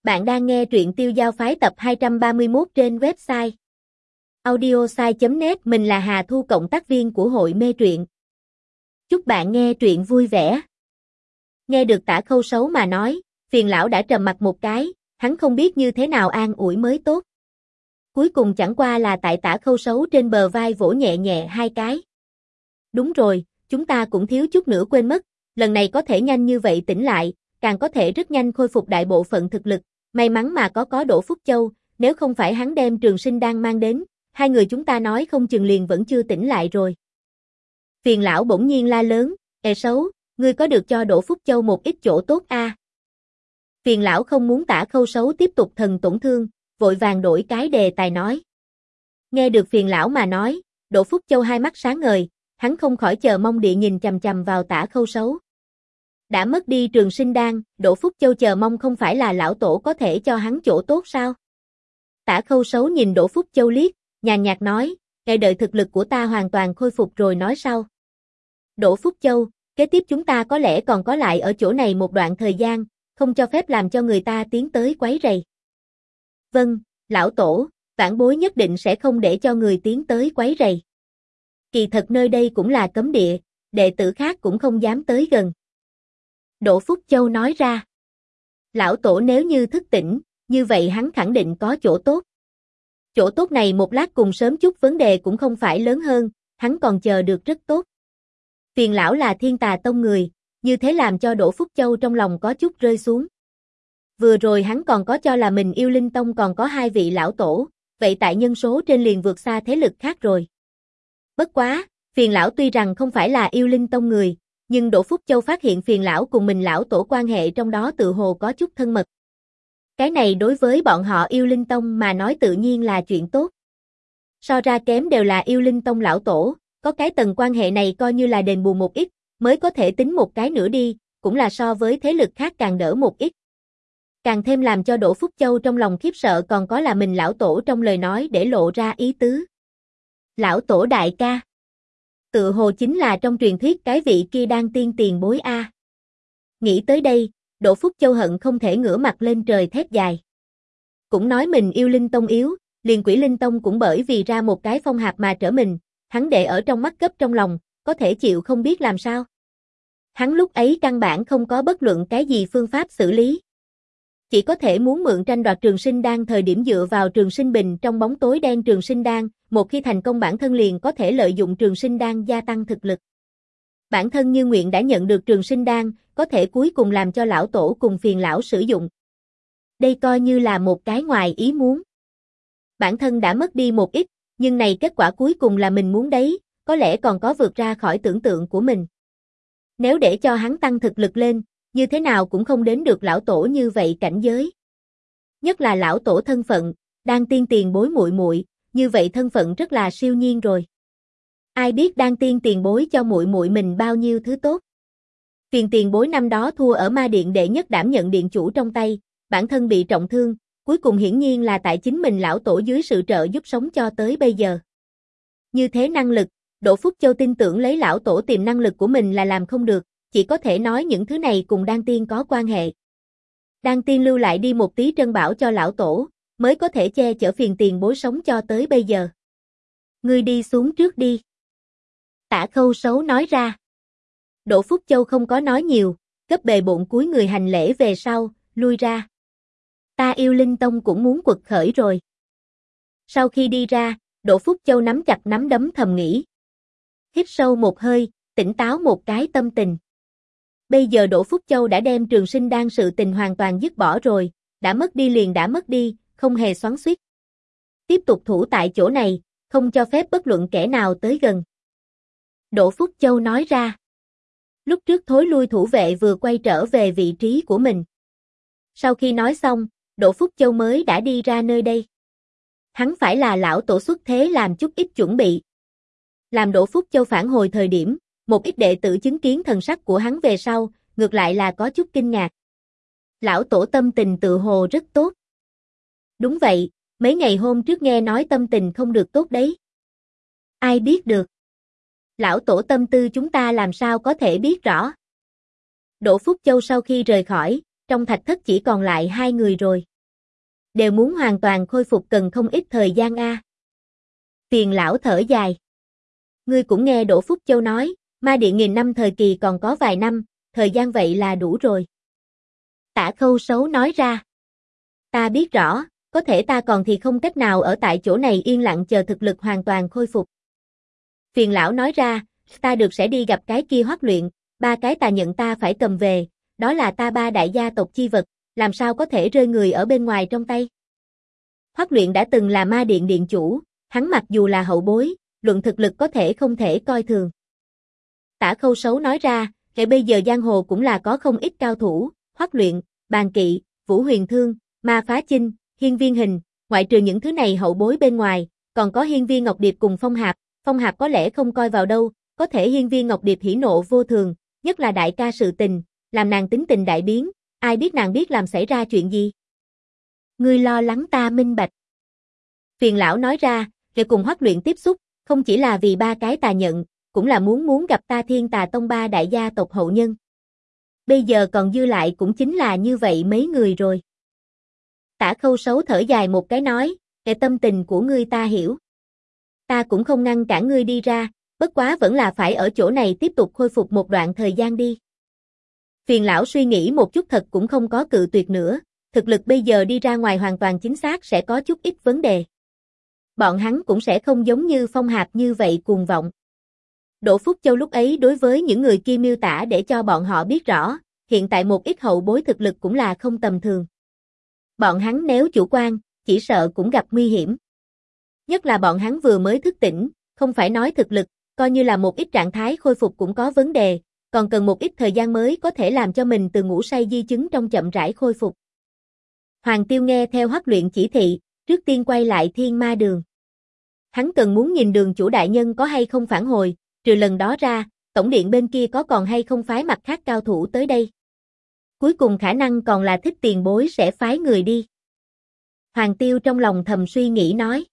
Bạn đang nghe truyện Tiêu Giao Phái tập 231 trên website audiosai.net. Mình là Hà Thu, cộng tác viên của hội mê truyện. Chúc bạn nghe truyện vui vẻ. Nghe được Tả Khâu Sấu mà nói, Phiền lão đã trầm mặt một cái, hắn không biết như thế nào an ủi mới tốt. Cuối cùng chẳng qua là tại Tả Khâu Sấu trên bờ vai vỗ nhẹ nhẹ hai cái. Đúng rồi, chúng ta cũng thiếu chút nữa quên mất, lần này có thể nhanh như vậy tỉnh lại, càng có thể rất nhanh khôi phục đại bộ phận thực lực. May mắn mà có Đỗ Phúc Châu, nếu không phải hắn đem Trường Sinh Đan mang đến, hai người chúng ta nói không chừng liền vẫn chưa tỉnh lại rồi. Phiền lão bỗng nhiên la lớn, Sấu, ngươi có được cho Đỗ Phúc Châu một ít chỗ tốt a? Phiền lão không muốn Tả Khâu Sấu tiếp tục thần tổn thương, vội vàng đổi cái đề tài nói. Nghe được Phiền lão mà nói, Đỗ Phúc Châu hai mắt sáng ngời, hắn không khỏi chờ mong địa nhìn chằm chằm vào Tả Khâu Sấu. Đã mất đi Trường Sinh Đan, Đỗ Phúc Châu chờ mong không phải là lão tổ có thể cho hắn chỗ tốt sao? Tả Khâu Sấu nhìn Đỗ Phúc Châu liếc, nhàn nhạt nói, "Ngài đợi thực lực của ta hoàn toàn khôi phục rồi nói sau." Đỗ Phúc Châu, kế tiếp chúng ta có lẽ còn có lại ở chỗ này một đoạn thời gian, không cho phép làm cho người ta tiến tới quấy rầy. Vâng, lão tổ, vãn bối nhất định sẽ không để cho người tiến tới quấy rầy. Kỳ thật nơi đây cũng là cấm địa, đệ tử khác cũng không dám tới gần. Đỗ Phúc Châu nói ra. Lão tổ nếu như thức tỉnh, như vậy hắn khẳng định có chỗ tốt. Chỗ tốt này một lát cùng sớm chút vấn đề cũng không phải lớn hơn, hắn còn chờ được rất tốt. Phiền lão là Thiên Tà Tông người, như thế làm cho Đỗ Phúc Châu trong lòng có chút rơi xuống. Vừa rồi hắn còn có cho là mình Yêu Linh Tông còn có hai vị lão tổ, vậy tại nhân số trên liền vượt xa thế lực khác rồi. Bất quá, Phiền lão tuy rằng không phải là Yêu Linh Tông người, nhưng Đỗ Phúc Châu phát hiện Phiền lão cùng mình lão tổ quan hệ trong đó tự hồ có chút thân mật. Cái này đối với bọn họ Yêu Linh Tông mà nói tự nhiên là chuyện tốt. So ra kém đều là Yêu Linh Tông lão tổ, có cái tầng quan hệ này coi như là đền bù một ít, mới có thể tính một cái nữa đi, cũng là so với thế lực khác càng đỡ một ít. Càng thêm làm cho Đỗ Phúc Châu trong lòng khiếp sợ còn có là mình lão tổ trong lời nói để lộ ra ý tứ. Lão tổ đại ca. Tự hồ chính là trong truyền thuyết cái vị kia Đan Tiên tiền bối a. Nghĩ tới đây, Đỗ Phúc Châu hận không thể ngửa mặt lên trời thét dài. Cũng nói mình Yêu Linh Tông yếu, liền Quỷ Linh Tông cũng bởi vì ra một cái phong hạp mà trở mình, hắn để ở trong mắt cấp trong lòng, có thể chịu không biết làm sao. Hắn lúc ấy căn bản không có bất luận cái gì phương pháp xử lý. Chỉ có thể muốn mượn tranh đoạt Trường Sinh Đan thời điểm dựa vào Trường Sinh Bình trong bóng tối đen Trường Sinh Đan, một khi thành công bản thân liền có thể lợi dụng Trường Sinh Đan gia tăng thực lực. Bản thân như nguyện đã nhận được Trường Sinh Đan, có thể cuối cùng làm cho lão tổ cùng Phiền lão sử dụng. Đây coi như là một cái ngoài ý muốn. Bản thân đã mất đi một ít, nhưng này kết quả cuối cùng là mình muốn đấy, có lẽ còn có vượt ra khỏi tưởng tượng của mình. Nếu để cho hắn tăng thực lực lên, như thế nào cũng không đến được lão tổ như vậy cảnh giới. Nhất là lão tổ thân phận, Đan Tiên tiền bối muội muội, như vậy thân phận rất là siêu nhiên rồi. Ai biết Đan Tiên tiền bối cho muội muội mình bao nhiêu thứ tốt. Phiền tiền bối năm đó thua ở Ma Điện đệ nhất đảm nhận điện chủ trong tay, bản thân bị trọng thương, cuối cùng hiển nhiên là tại chính mình lão tổ dưới sự trợ giúp sống cho tới bây giờ. Như thế năng lực, Đỗ Phúc Châu tin tưởng lấy lão tổ tìm năng lực của mình là làm không được, chỉ có thể nói những thứ này cùng Đan Tiên có quan hệ. Đan Tiên lưu lại đi một tí trân bảo cho lão tổ, mới có thể che chở phiền tiền bối sống cho tới bây giờ. Ngươi đi xuống trước đi. Tả Khâu Sấu nói ra. Đỗ Phúc Châu không có nói nhiều, cấp bề bộn cúi người hành lễ về sau, lui ra. Ta Yêu Linh Tông cũng muốn quật khởi rồi. Sau khi đi ra, Đỗ Phúc Châu nắm chặt nắm đấm thầm nghĩ. Hít sâu một hơi, tỉnh táo một cái tâm tình. Bây giờ Đỗ Phúc Châu đã đem Trường Sinh Đan sự tình hoàn toàn dứt bỏ rồi, đã mất đi liền đã mất đi, không hề xoắn xuýt. Tiếp tục thủ tại chỗ này, không cho phép bất luận kẻ nào tới gần. Đỗ Phúc Châu nói ra. Lúc trước thối lui thủ vệ vừa quay trở về vị trí của mình. Sau khi nói xong, Đỗ Phúc Châu mới đã đi ra nơi đây. Hắn phải là lão tổ xuất thế làm chút ít chuẩn bị. Làm Đỗ Phúc Châu phản hồi thời điểm, một ít đệ tử chứng kiến thần sắc của hắn về sau, ngược lại là có chút kinh ngạc. Lão tổ tâm tình tự hồ rất tốt. Đúng vậy, mấy ngày hôm trước nghe nói tâm tình không được tốt đấy. Ai biết được. Lão tổ tâm tư chúng ta làm sao có thể biết rõ. Đỗ Phúc Châu sau khi rời khỏi, trong thạch thất chỉ còn lại hai người rồi. đều muốn hoàn toàn khôi phục cần không ít thời gian a. Tiền lão thở dài. Ngươi cũng nghe Đỗ Phúc Châu nói, ma điện nghìn năm thời kỳ còn có vài năm, thời gian vậy là đủ rồi. Tả Khâu Sấu nói ra. Ta biết rõ, có thể ta còn thì không cách nào ở tại chỗ này yên lặng chờ thực lực hoàn toàn khôi phục. Phiền lão nói ra, ta được sẽ đi gặp cái kia Hoắc Luyện, 3 cái tà nhận ta phải cầm về, đó là ta 3 đại gia tộc chi vật, làm sao có thể rơi người ở bên ngoài trong tay. Hoắc Luyện đã từng là ma điện điện chủ, hắn mặc dù là hậu bối, luận thực lực có thể không thể coi thường. Tả Khâu Sấu nói ra, kể bây giờ giang hồ cũng là có không ít cao thủ, Hoắc Luyện, Bàn Kỵ, Vũ Huyền Thương, Ma Phá Chinh, Hiên Viên Hình, ngoại trừ những thứ này hậu bối bên ngoài, còn có Hiên Viên Ngọc Điệp cùng Phong Hạp có lẽ không coi vào đâu, có thể Hiên Viên Ngọc Điệp hỉ nộ vô thường, nhất là đại ca sự tình, làm nàng tính tình đại biến, ai biết nàng biết làm xảy ra chuyện gì. Ngươi lo lắng ta minh bạch. Phiền lão nói ra, để cùng Hoắc Luyện tiếp xúc, không chỉ là vì 3 cái tà nhận, cũng là muốn gặp ta Thiên Tà Tông 3 đại gia tộc hậu nhân. Bây giờ còn dư lại cũng chính là như vậy mấy người rồi. Tả Khâu Sấu thở dài một cái nói, cái tâm tình của ngươi ta hiểu. Ta cũng không ngăn cản ngươi đi ra, bất quá vẫn là phải ở chỗ này tiếp tục khôi phục một đoạn thời gian đi. Phiền lão suy nghĩ một chút thật cũng không có cự tuyệt nữa, thực lực bây giờ đi ra ngoài hoàn toàn chính xác sẽ có chút ít vấn đề. Bọn hắn cũng sẽ không giống như Phong Hạp như vậy cuồng vọng. Đỗ Phúc Châu lúc ấy đối với những người kia miêu tả để cho bọn họ biết rõ, hiện tại một ít hậu bối thực lực cũng là không tầm thường. Bọn hắn nếu chủ quan, chỉ sợ cũng gặp nguy hiểm. Nhất là bọn hắn vừa mới thức tỉnh, không phải nói thực lực, coi như là một ít trạng thái khôi phục cũng có vấn đề, còn cần một ít thời gian mới có thể làm cho mình từ ngủ say di chứng trong chậm rãi khôi phục. Hoàng Tiêu nghe theo Hoắc Luyện chỉ thị, trước tiên quay lại Thiên Ma Đường. Hắn cần muốn nhìn đường chủ đại nhân có hay không phản hồi, trừ lần đó ra, tổng điện bên kia có còn hay không phái mặt khác cao thủ tới đây. Cuối cùng khả năng còn là Thích tiền bối sẽ phái người đi. Hoàng Tiêu trong lòng thầm suy nghĩ nói.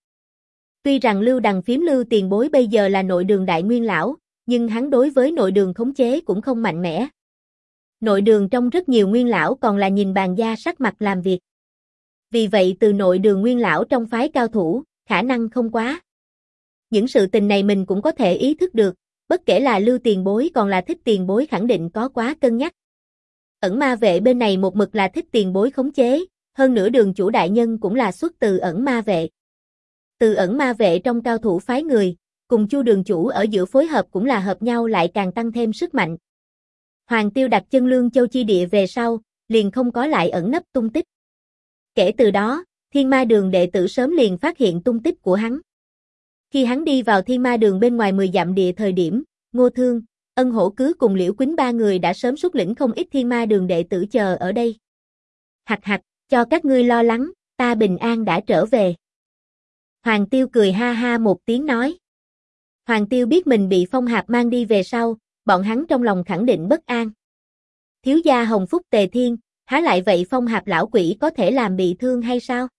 Tuy rằng Lưu Đằng phím Lưu tiền bối bây giờ là nội đường đại nguyên lão, nhưng hắn đối với nội đường khống chế cũng không mạnh mẽ. Nội đường trong rất nhiều nguyên lão còn là nhìn bàn gia sắc mặt làm việc. Vì vậy từ nội đường nguyên lão trong phái cao thủ, khả năng không quá. Những sự tình này mình cũng có thể ý thức được, bất kể là Lưu tiền bối còn là Thích tiền bối khẳng định có quá cân nhắc. Ẩn ma vệ bên này một mực là Thích tiền bối khống chế, hơn nữa đường chủ đại nhân cũng là xuất từ ẩn ma vệ. Từ ẩn ma vệ trong cao thủ phái người, cùng Chu đường chủ ở giữa phối hợp cũng là hợp nhau lại càng tăng thêm sức mạnh. Hoàng Tiêu đặt chân Lương Châu chi địa về sau, liền không có lại ẩn nấp tung tích. Kể từ đó, Thiên Ma Đường đệ tử sớm liền phát hiện tung tích của hắn. Khi hắn đi vào Thiên Ma Đường bên ngoài 10 dặm địa thời điểm, Ngô Thương, Ân Hổ Cứ cùng Liễu Quýnh 3 người đã sớm xuất lĩnh không ít Thiên Ma Đường đệ tử chờ ở đây. Hạch hạch, cho các ngươi lo lắng, ta bình an đã trở về. Hoàng Tiêu cười ha ha một tiếng nói. Hoàng Tiêu biết mình bị Phong Hạp mang đi về sau, bọn hắn trong lòng khẳng định bất an. Thiếu gia Hồng Phúc Tề Thiên, há lại vậy Phong Hạp lão quỷ có thể làm bị thương hay sao?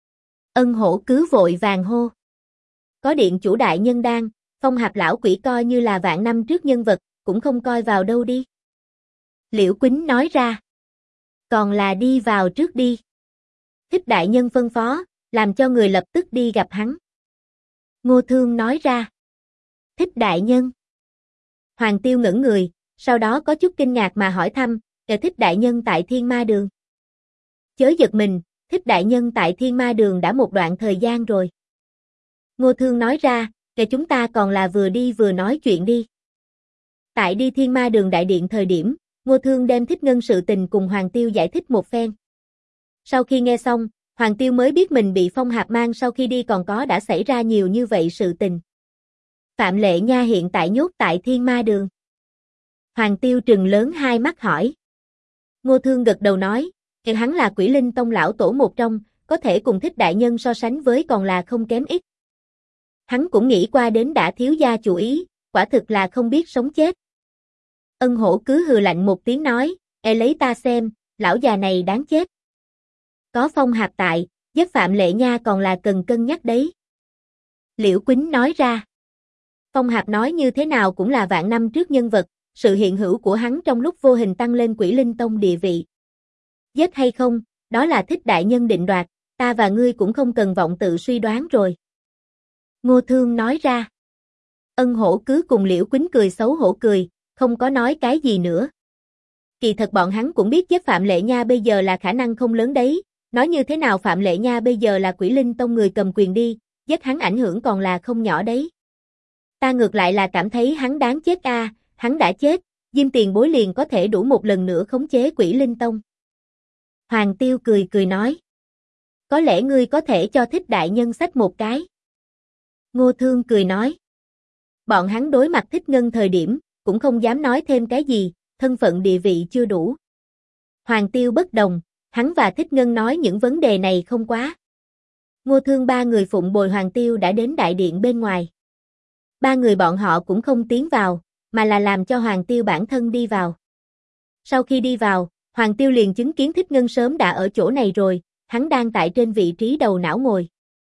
Ân Hổ Cứ vội vàng hô. Có điện chủ đại nhân đang, Phong Hạp lão quỷ coi như là vạn năm trước nhân vật, cũng không coi vào đâu đi. Liễu Quýnh nói ra. Còn là đi vào trước đi. Thích đại nhân phân phó, làm cho người lập tức đi gặp hắn. Ngô Thương nói ra. Thích đại nhân. Hoàng Tiêu ngẩn người, sau đó có chút kinh ngạc mà hỏi thăm, Thích đại nhân tại Thiên Ma Đường. Chớ giật mình, Thích đại nhân tại Thiên Ma Đường đã một đoạn thời gian rồi. Ngô Thương nói ra, chúng ta còn là vừa đi vừa nói chuyện đi. Tại đi Thiên Ma Đường đại điện thời điểm, Ngô Thương đem Thích Ngân sự tình cùng Hoàng Tiêu giải thích một phen. Sau khi nghe xong, Hoàng Tiêu mới biết mình bị Phong Hạp mang sau khi đi còn có đã xảy ra nhiều như vậy sự tình. Phạm Lệ Nha hiện tại nhốt tại Thiên Ma Đường. Hoàng Tiêu trừng lớn hai mắt hỏi. Ngô Thương gật đầu nói, hắn là Quỷ Linh Tông lão tổ một trong, có thể cùng Thích đại nhân so sánh với còn là không kém ít. Hắn cũng nghĩ qua đến đã thiếu gia chủ ý, quả thực là không biết sống chết. Ân Hổ Cứ hừ lạnh một tiếng nói, lấy ta xem, lão già này đáng chết. Có Phong Hạp tại, giết Phạm Lệ Nha còn là cần cân nhắc đấy. Liễu Quýnh nói ra. Phong Hạp nói như thế nào cũng là vạn năm trước nhân vật, sự hiện hữu của hắn trong lúc vô hình tăng lên Quỷ Linh Tông địa vị. Giết hay không, đó là Thích đại nhân định đoạt, ta và ngươi cũng không cần vọng tự suy đoán rồi. Ngô Thương nói ra. Ân Hổ cứ cùng Liễu Quýnh cười xấu hổ cười, không có nói cái gì nữa. Kỳ thật bọn hắn cũng biết giết Phạm Lệ Nha bây giờ là khả năng không lớn đấy, nói như thế nào Phạm Lệ Nha bây giờ là Quỷ Linh Tông người cầm quyền đi, giết hắn ảnh hưởng còn là không nhỏ đấy. Ta ngược lại là cảm thấy hắn đáng chết a, hắn đã chết, Diêm Tiền Bối liền có thể đủ một lần nữa khống chế Quỷ Linh Tông. Hoàng Tiêu cười cười nói. Có lẽ ngươi có thể cho Thích đại nhân xách một cái. Ngô Thương cười nói. Bọn hắn đối mặt Thích Ngân thời điểm, cũng không dám nói thêm cái gì, thân phận địa vị chưa đủ. Hoàng Tiêu bất đồng, hắn và Thích Ngân nói những vấn đề này không quá. Ngô Thương ba người phụng bồi Hoàng Tiêu đã đến đại điện bên ngoài. Ba người bọn họ cũng không tiến vào, mà là làm cho Hoàng Tiêu bản thân đi vào. Sau khi đi vào, Hoàng Tiêu liền chứng kiến Thích Ngân sớm đã ở chỗ này rồi, hắn đang tại trên vị trí đầu não ngồi.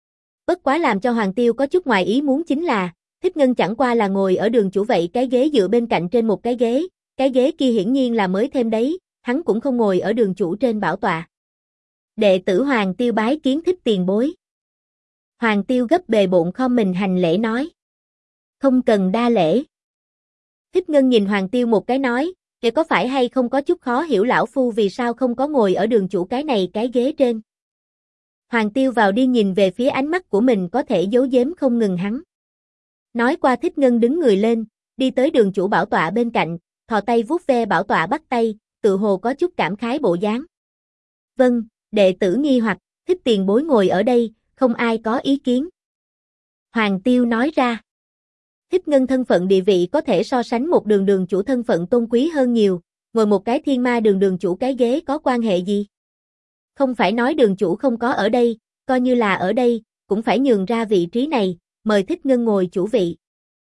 Bất quá làm cho Hoàng Tiêu có chút ngoài ý muốn chính là, Thích Ngân chẳng qua là ngồi ở đường chủ vậy cái ghế dựa bên cạnh trên một cái ghế kia hiển nhiên là mới thêm đấy, hắn cũng không ngồi ở đường chủ trên bảo tọa. Đệ tử Hoàng Tiêu bái kiến Thích tiền bối. Hoàng Tiêu gấp bề bộn khom mình hành lễ nói. Không cần đa lễ. Thích Ngân nhìn Hoàng Tiêu một cái nói, kể có phải hay không có chút khó hiểu lão phu vì sao không có ngồi ở đường chủ cái này cái ghế trên. Hoàng Tiêu vào đi nhìn về phía ánh mắt của mình có thể giấu giếm không ngừng hắn. Nói qua Thích Ngân đứng người lên, đi tới đường chủ bảo tọa bên cạnh, thò tay vuốt ve bảo tọa bắt tay, tự hồ có chút cảm khái bộ dáng. Vâng, đệ tử nghi hoặc, Thích tiền bối ngồi ở đây, không ai có ý kiến. Hoàng Tiêu nói ra. Thích Ngân thân phận địa vị có thể so sánh một đường chủ thân phận tôn quý hơn nhiều, ngồi một cái thiên ma đường chủ cái ghế có quan hệ gì? Không phải nói đường chủ không có ở đây, coi như là ở đây, cũng phải nhường ra vị trí này, mời Thích Ngân ngồi chủ vị.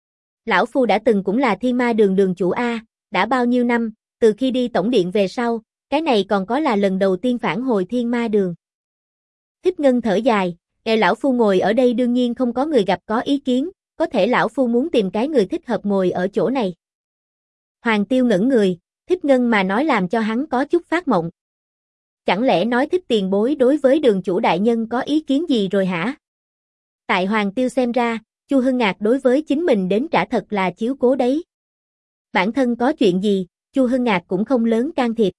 Lão phu đã từng cũng là thiên ma đường chủ A, đã bao nhiêu năm, từ khi đi tổng điện về sau, cái này còn có là lần đầu tiên phản hồi thiên ma đường. Thích Ngân thở dài, lão phu ngồi ở đây đương nhiên không có người gặp có ý kiến, có thể lão phu muốn tìm cái người thích hợp ngồi ở chỗ này. Hoàng Tiêu ngẩn người, Thích Ngân mà nói làm cho hắn có chút phát mộng. Chẳng lẽ nói Thích tiền bối đối với đường chủ đại nhân có ý kiến gì rồi hả? Tại Hoàng Tiêu xem ra, Chu Hưng Ngạc đối với chính mình đến trả thật là chiếu cố đấy. Bản thân có chuyện gì, Chu Hưng Ngạc cũng không lớn can thiệp.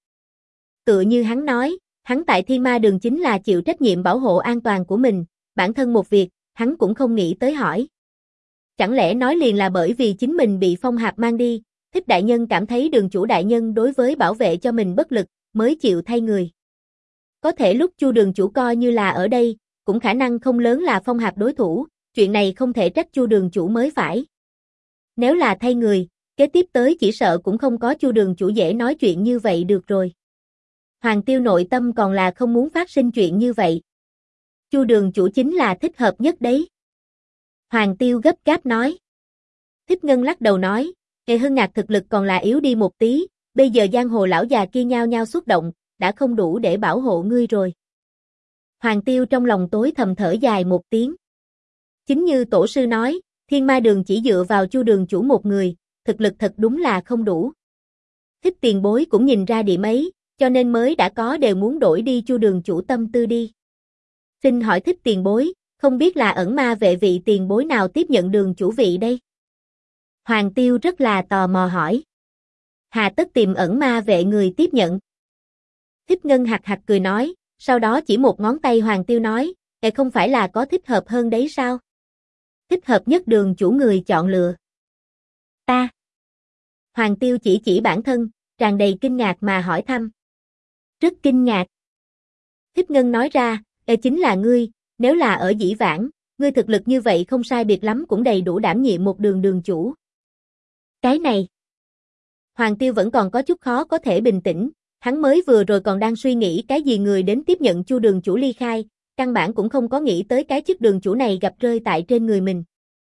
Tựa như hắn nói, hắn tại Thiên Ma đường chính là chịu trách nhiệm bảo hộ an toàn của mình, bản thân một việc, hắn cũng không nghĩ tới hỏi. Chẳng lẽ nói liền là bởi vì chính mình bị Phong Hạp mang đi, Thích đại nhân cảm thấy đường chủ đại nhân đối với bảo vệ cho mình bất lực, mới chịu thay người. Có thể lúc Chu đường chủ coi như là ở đây, cũng khả năng không lớn là Phong Hạp đối thủ, chuyện này không thể trách Chu đường chủ mới phải. Nếu là thay người, kế tiếp tới chỉ sợ cũng không có Chu đường chủ dễ nói chuyện như vậy được rồi. Hoàng Tiêu nội tâm còn là không muốn phát sinh chuyện như vậy. Chu đường chủ chính là thích hợp nhất đấy. Hoàng Tiêu gấp gáp nói. Thích Ngân lắc đầu nói, Hưng Ngạc thực lực còn là yếu đi một tí, bây giờ giang hồ lão già kia nhao nhao xuất động, đã không đủ để bảo hộ ngươi rồi. Hoàng Tiêu trong lòng tối thầm thở dài một tiếng. Chính như tổ sư nói, Thiên Ma đường chỉ dựa vào Chu đường chủ một người, thực lực thật đúng là không đủ. Thích tiền bối cũng nhìn ra điểm ấy, cho nên mới đã có đều muốn đổi đi Chu đường chủ tâm tư đi. Xin hỏi Thích tiền bối, không biết là ẩn ma vệ vị tiền bối nào tiếp nhận đường chủ vị đây? Hoàng Tiêu rất là tò mò hỏi. Hà tất tìm ẩn ma vệ người tiếp nhận? Thích Ngân hạc hạc cười nói, sau đó chỉ một ngón tay Hoàng Tiêu nói, không phải là có thích hợp hơn đấy sao? Thích hợp nhất đường chủ người chọn lựa. Ta. Hoàng Tiêu chỉ bản thân, tràn đầy kinh ngạc mà hỏi thăm. Rất kinh ngạc. Thích Ngân nói ra, chính là ngươi, nếu là ở dĩ vãng, ngươi thực lực như vậy không sai biệt lắm cũng đầy đủ đảm nhiệm một đường chủ. Cái này. Hoàng Tiêu vẫn còn có chút khó có thể bình tĩnh, hắn mới vừa rồi còn đang suy nghĩ cái gì người đến tiếp nhận Chu đường chủ ly khai, căn bản cũng không có nghĩ tới cái chức đường chủ này gặp rơi tại trên người mình.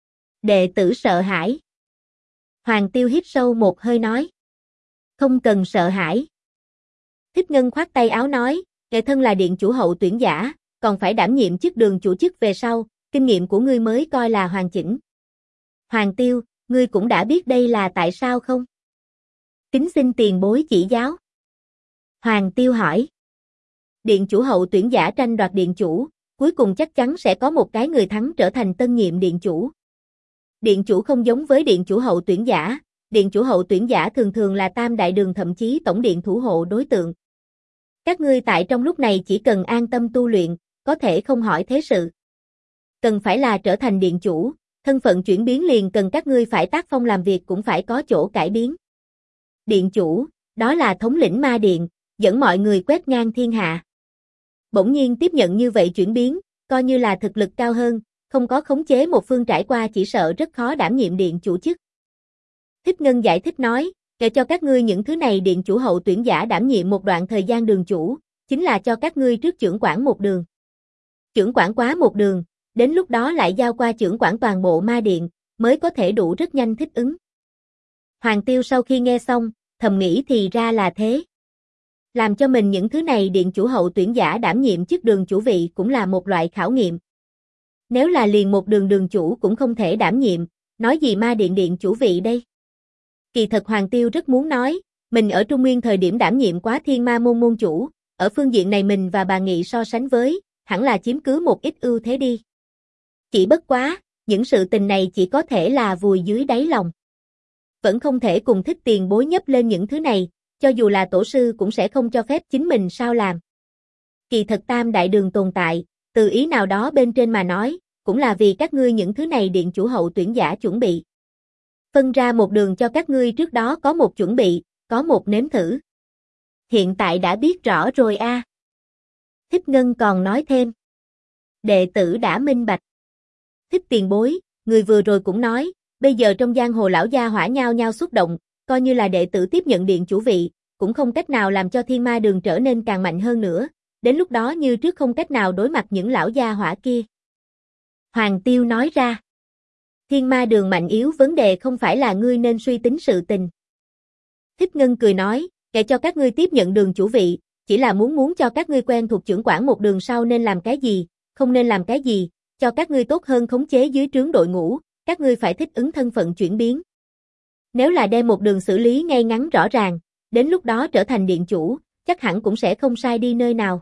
Đệ tử sợ hãi. Hoàng Tiêu hít sâu một hơi nói. Không cần sợ hãi. Thích Ngân khoát tay áo nói, kẻ thân là điện chủ hậu tuyển giả, còn phải đảm nhiệm chức đường chủ chức về sau, kinh nghiệm của ngươi mới coi là hoàn chỉnh. Hoàng Tiêu, ngươi cũng đã biết đây là tại sao không? Kính xin tiền bối chỉ giáo. Hoàng Tiêu hỏi. Điện chủ hậu tuyển giả tranh đoạt điện chủ, cuối cùng chắc chắn sẽ có một cái người thắng trở thành tân nhiệm điện chủ. Điện chủ không giống với điện chủ hậu tuyển giả, điện chủ hậu tuyển giả thường thường là tam đại đường thậm chí tổng điện thủ hộ đối tượng. Các ngươi tại trong lúc này chỉ cần an tâm tu luyện, có thể không hỏi thế sự. Cần phải là trở thành điện chủ, thân phận chuyển biến liền cần các ngươi phải tác phong làm việc cũng phải có chỗ cải biến. Điện chủ, đó là thống lĩnh ma điện, dẫn mọi người quét ngang thiên hạ. Bỗng nhiên tiếp nhận như vậy chuyển biến, coi như là thực lực cao hơn, không có khống chế một phương trải qua chỉ sợ rất khó đảm nhiệm điện chủ chức. Thích Ngân giải thích nói, kể cho các ngươi những thứ này điện chủ hậu tuyển giả đảm nhiệm một đoạn thời gian đường chủ, chính là cho các ngươi trước chưởng quản một đường. Chưởng quản quá một đường, đến lúc đó lại giao qua chưởng quản toàn bộ ma điện, mới có thể đủ rất nhanh thích ứng. Hoàng Tiêu sau khi nghe xong, thầm nghĩ thì ra là thế. Làm cho mình những thứ này điện chủ hậu tuyển giả đảm nhiệm chức đường chủ vị cũng là một loại khảo nghiệm. Nếu là liền một đường đường chủ cũng không thể đảm nhiệm, nói gì ma điện điện chủ vị đây? Kỳ thật Hoàng Tiêu rất muốn nói, mình ở Trung Nguyên thời điểm đảm nhiệm quá Thiên Ma môn môn chủ, ở phương diện này mình và bà Nghị so sánh với, hẳn là chiếm cứ một ít ưu thế đi. Chỉ bất quá, những sự tình này chỉ có thể là vùi dưới đáy lòng. Vẫn không thể cùng Thích tiền bối nhấp lên những thứ này, cho dù là tổ sư cũng sẽ không cho phép chính mình sao làm. Kỳ thật tam đại đường tồn tại, từ ý nào đó bên trên mà nói, cũng là vì các ngươi những thứ này điện chủ hậu tuyển giả chuẩn bị. Phân ra một đường cho các ngươi trước đó có một chuẩn bị, có một nếm thử. Hiện tại đã biết rõ rồi a. Thích Ngân còn nói thêm. Đệ tử đã minh bạch. Thích tiền bối, người vừa rồi cũng nói, bây giờ trong giang hồ lão gia hỏa nhao nhao xúc động, coi như là đệ tử tiếp nhận điện chủ vị, cũng không cách nào làm cho Thiên Ma đường trở nên càng mạnh hơn nữa, đến lúc đó như trước không cách nào đối mặt những lão gia hỏa kia. Hoàng Tiêu nói ra. Thiên Ma đường mạnh yếu vấn đề không phải là ngươi nên suy tính sự tình. Thích Ngân cười nói, kể cho các ngươi tiếp nhận đường chủ vị, chỉ là muốn cho các ngươi quen thuộc chưởng quản một đường sau nên làm cái gì, không nên làm cái gì, cho các ngươi tốt hơn khống chế dưới trướng đội ngũ, các ngươi phải thích ứng thân phận chuyển biến. Nếu là đem một đường xử lý ngay ngắn rõ ràng, đến lúc đó trở thành điện chủ, chắc hẳn cũng sẽ không sai đi nơi nào.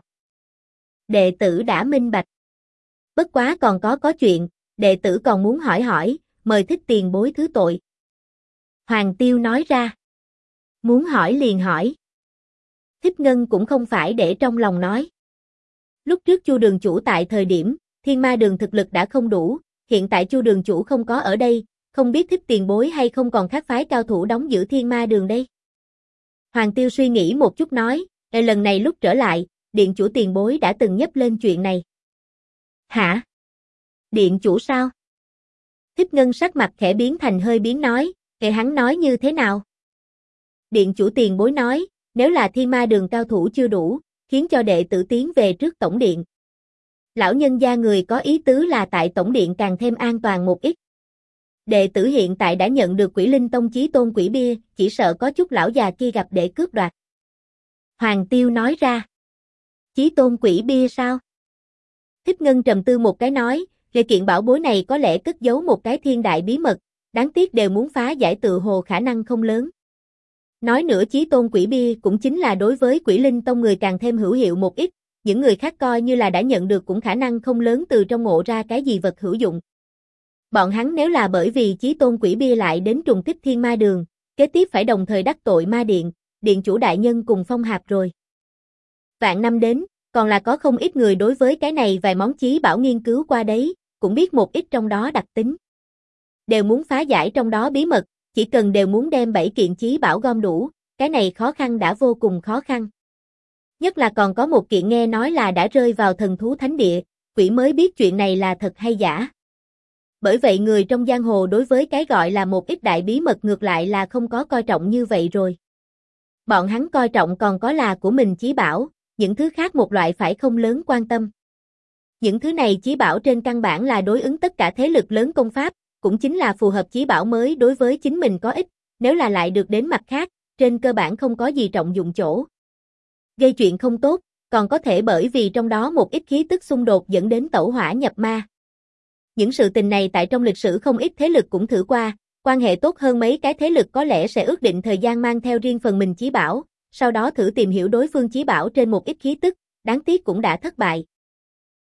Đệ tử đã minh bạch. Bất quá còn có chuyện, đệ tử còn muốn hỏi, mời Thích tiền bối thứ tội. Hoàng Tiêu nói ra. Muốn hỏi liền hỏi. Thích Ngân cũng không phải để trong lòng nói. Lúc trước Chu đường chủ tại thời điểm, Thiên Ma đường thực lực đã không đủ, hiện tại Chu đường chủ không có ở đây, không biết Thích tiền bối hay không còn khác phái cao thủ đóng giữ Thiên Ma đường đây. Hoàng Tiêu suy nghĩ một chút nói, lần này lúc trở lại, điện chủ tiền bối đã từng nhấp lên chuyện này. Hả? Điện chủ sao? Thích Ngân sắc mặt khẽ biến thành hơi biến nói, hắn nói như thế nào? Điện chủ tiền bối nói, nếu là Thiên Ma đường cao thủ chưa đủ, khiến cho đệ tử tiến về trước tổng điện. Lão nhân gia người có ý tứ là tại tổng điện càng thêm an toàn một ít. Đệ tử hiện tại đã nhận được Quỷ Linh Tông chí tôn quỷ bia, chỉ sợ có chút lão già kia gặp để cướp đoạt. Hoàng Tiêu nói ra. Chí tôn quỷ bia sao? Thích Ngân trầm tư một cái nói, về kiện bảo bối này có lẽ cất giấu một cái thiên đại bí mật, đáng tiếc đều muốn phá giải tự hồ khả năng không lớn. Nói nữa chí tôn quỷ bia cũng chính là đối với Quỷ Linh Tông người càng thêm hữu hiệu một ít, những người khác coi như là đã nhận được cũng khả năng không lớn từ trong ngộ ra cái gì vật hữu dụng. Bọn hắn nếu là bởi vì chí tôn quỷ bia lại đến trùng kích Thiên Ma đường, kế tiếp phải đồng thời đắc tội ma điện, điện chủ đại nhân cùng phong hạp rồi. Vạn năm đến, còn là có không ít người đối với cái này vài món chí bảo nghiên cứu qua đấy, cũng biết một ít trong đó đặc tính. Đều muốn phá giải trong đó bí mật, chỉ cần đều muốn đem 7 kiện chí bảo gom đủ, cái này khó khăn đã vô cùng khó khăn. Nhất là còn có một kiện nghe nói là đã rơi vào thần thú thánh địa, quỷ mới biết chuyện này là thật hay giả. Bởi vậy người trong giang hồ đối với cái gọi là một ít đại bí mật ngược lại là không có coi trọng như vậy rồi. Bọn hắn coi trọng còn có là của mình chí bảo, những thứ khác một loại phải không lớn quan tâm. Những thứ này chí bảo trên căn bản là đối ứng tất cả thế lực lớn công pháp, cũng chính là phù hợp chí bảo mới đối với chính mình có ích, nếu là lại được đến mặt khác, trên cơ bản không có gì trọng dụng chỗ. Gây chuyện không tốt, còn có thể bởi vì trong đó một ít khí tức xung đột dẫn đến tẩu hỏa nhập ma. Những sự tình này tại trong lịch sử không ít thế lực cũng thử qua, quan hệ tốt hơn mấy cái thế lực có lẽ sẽ ước định thời gian mang theo riêng phần mình chí bảo, sau đó thử tìm hiểu đối phương chí bảo trên một ít khí tức, đáng tiếc cũng đã thất bại.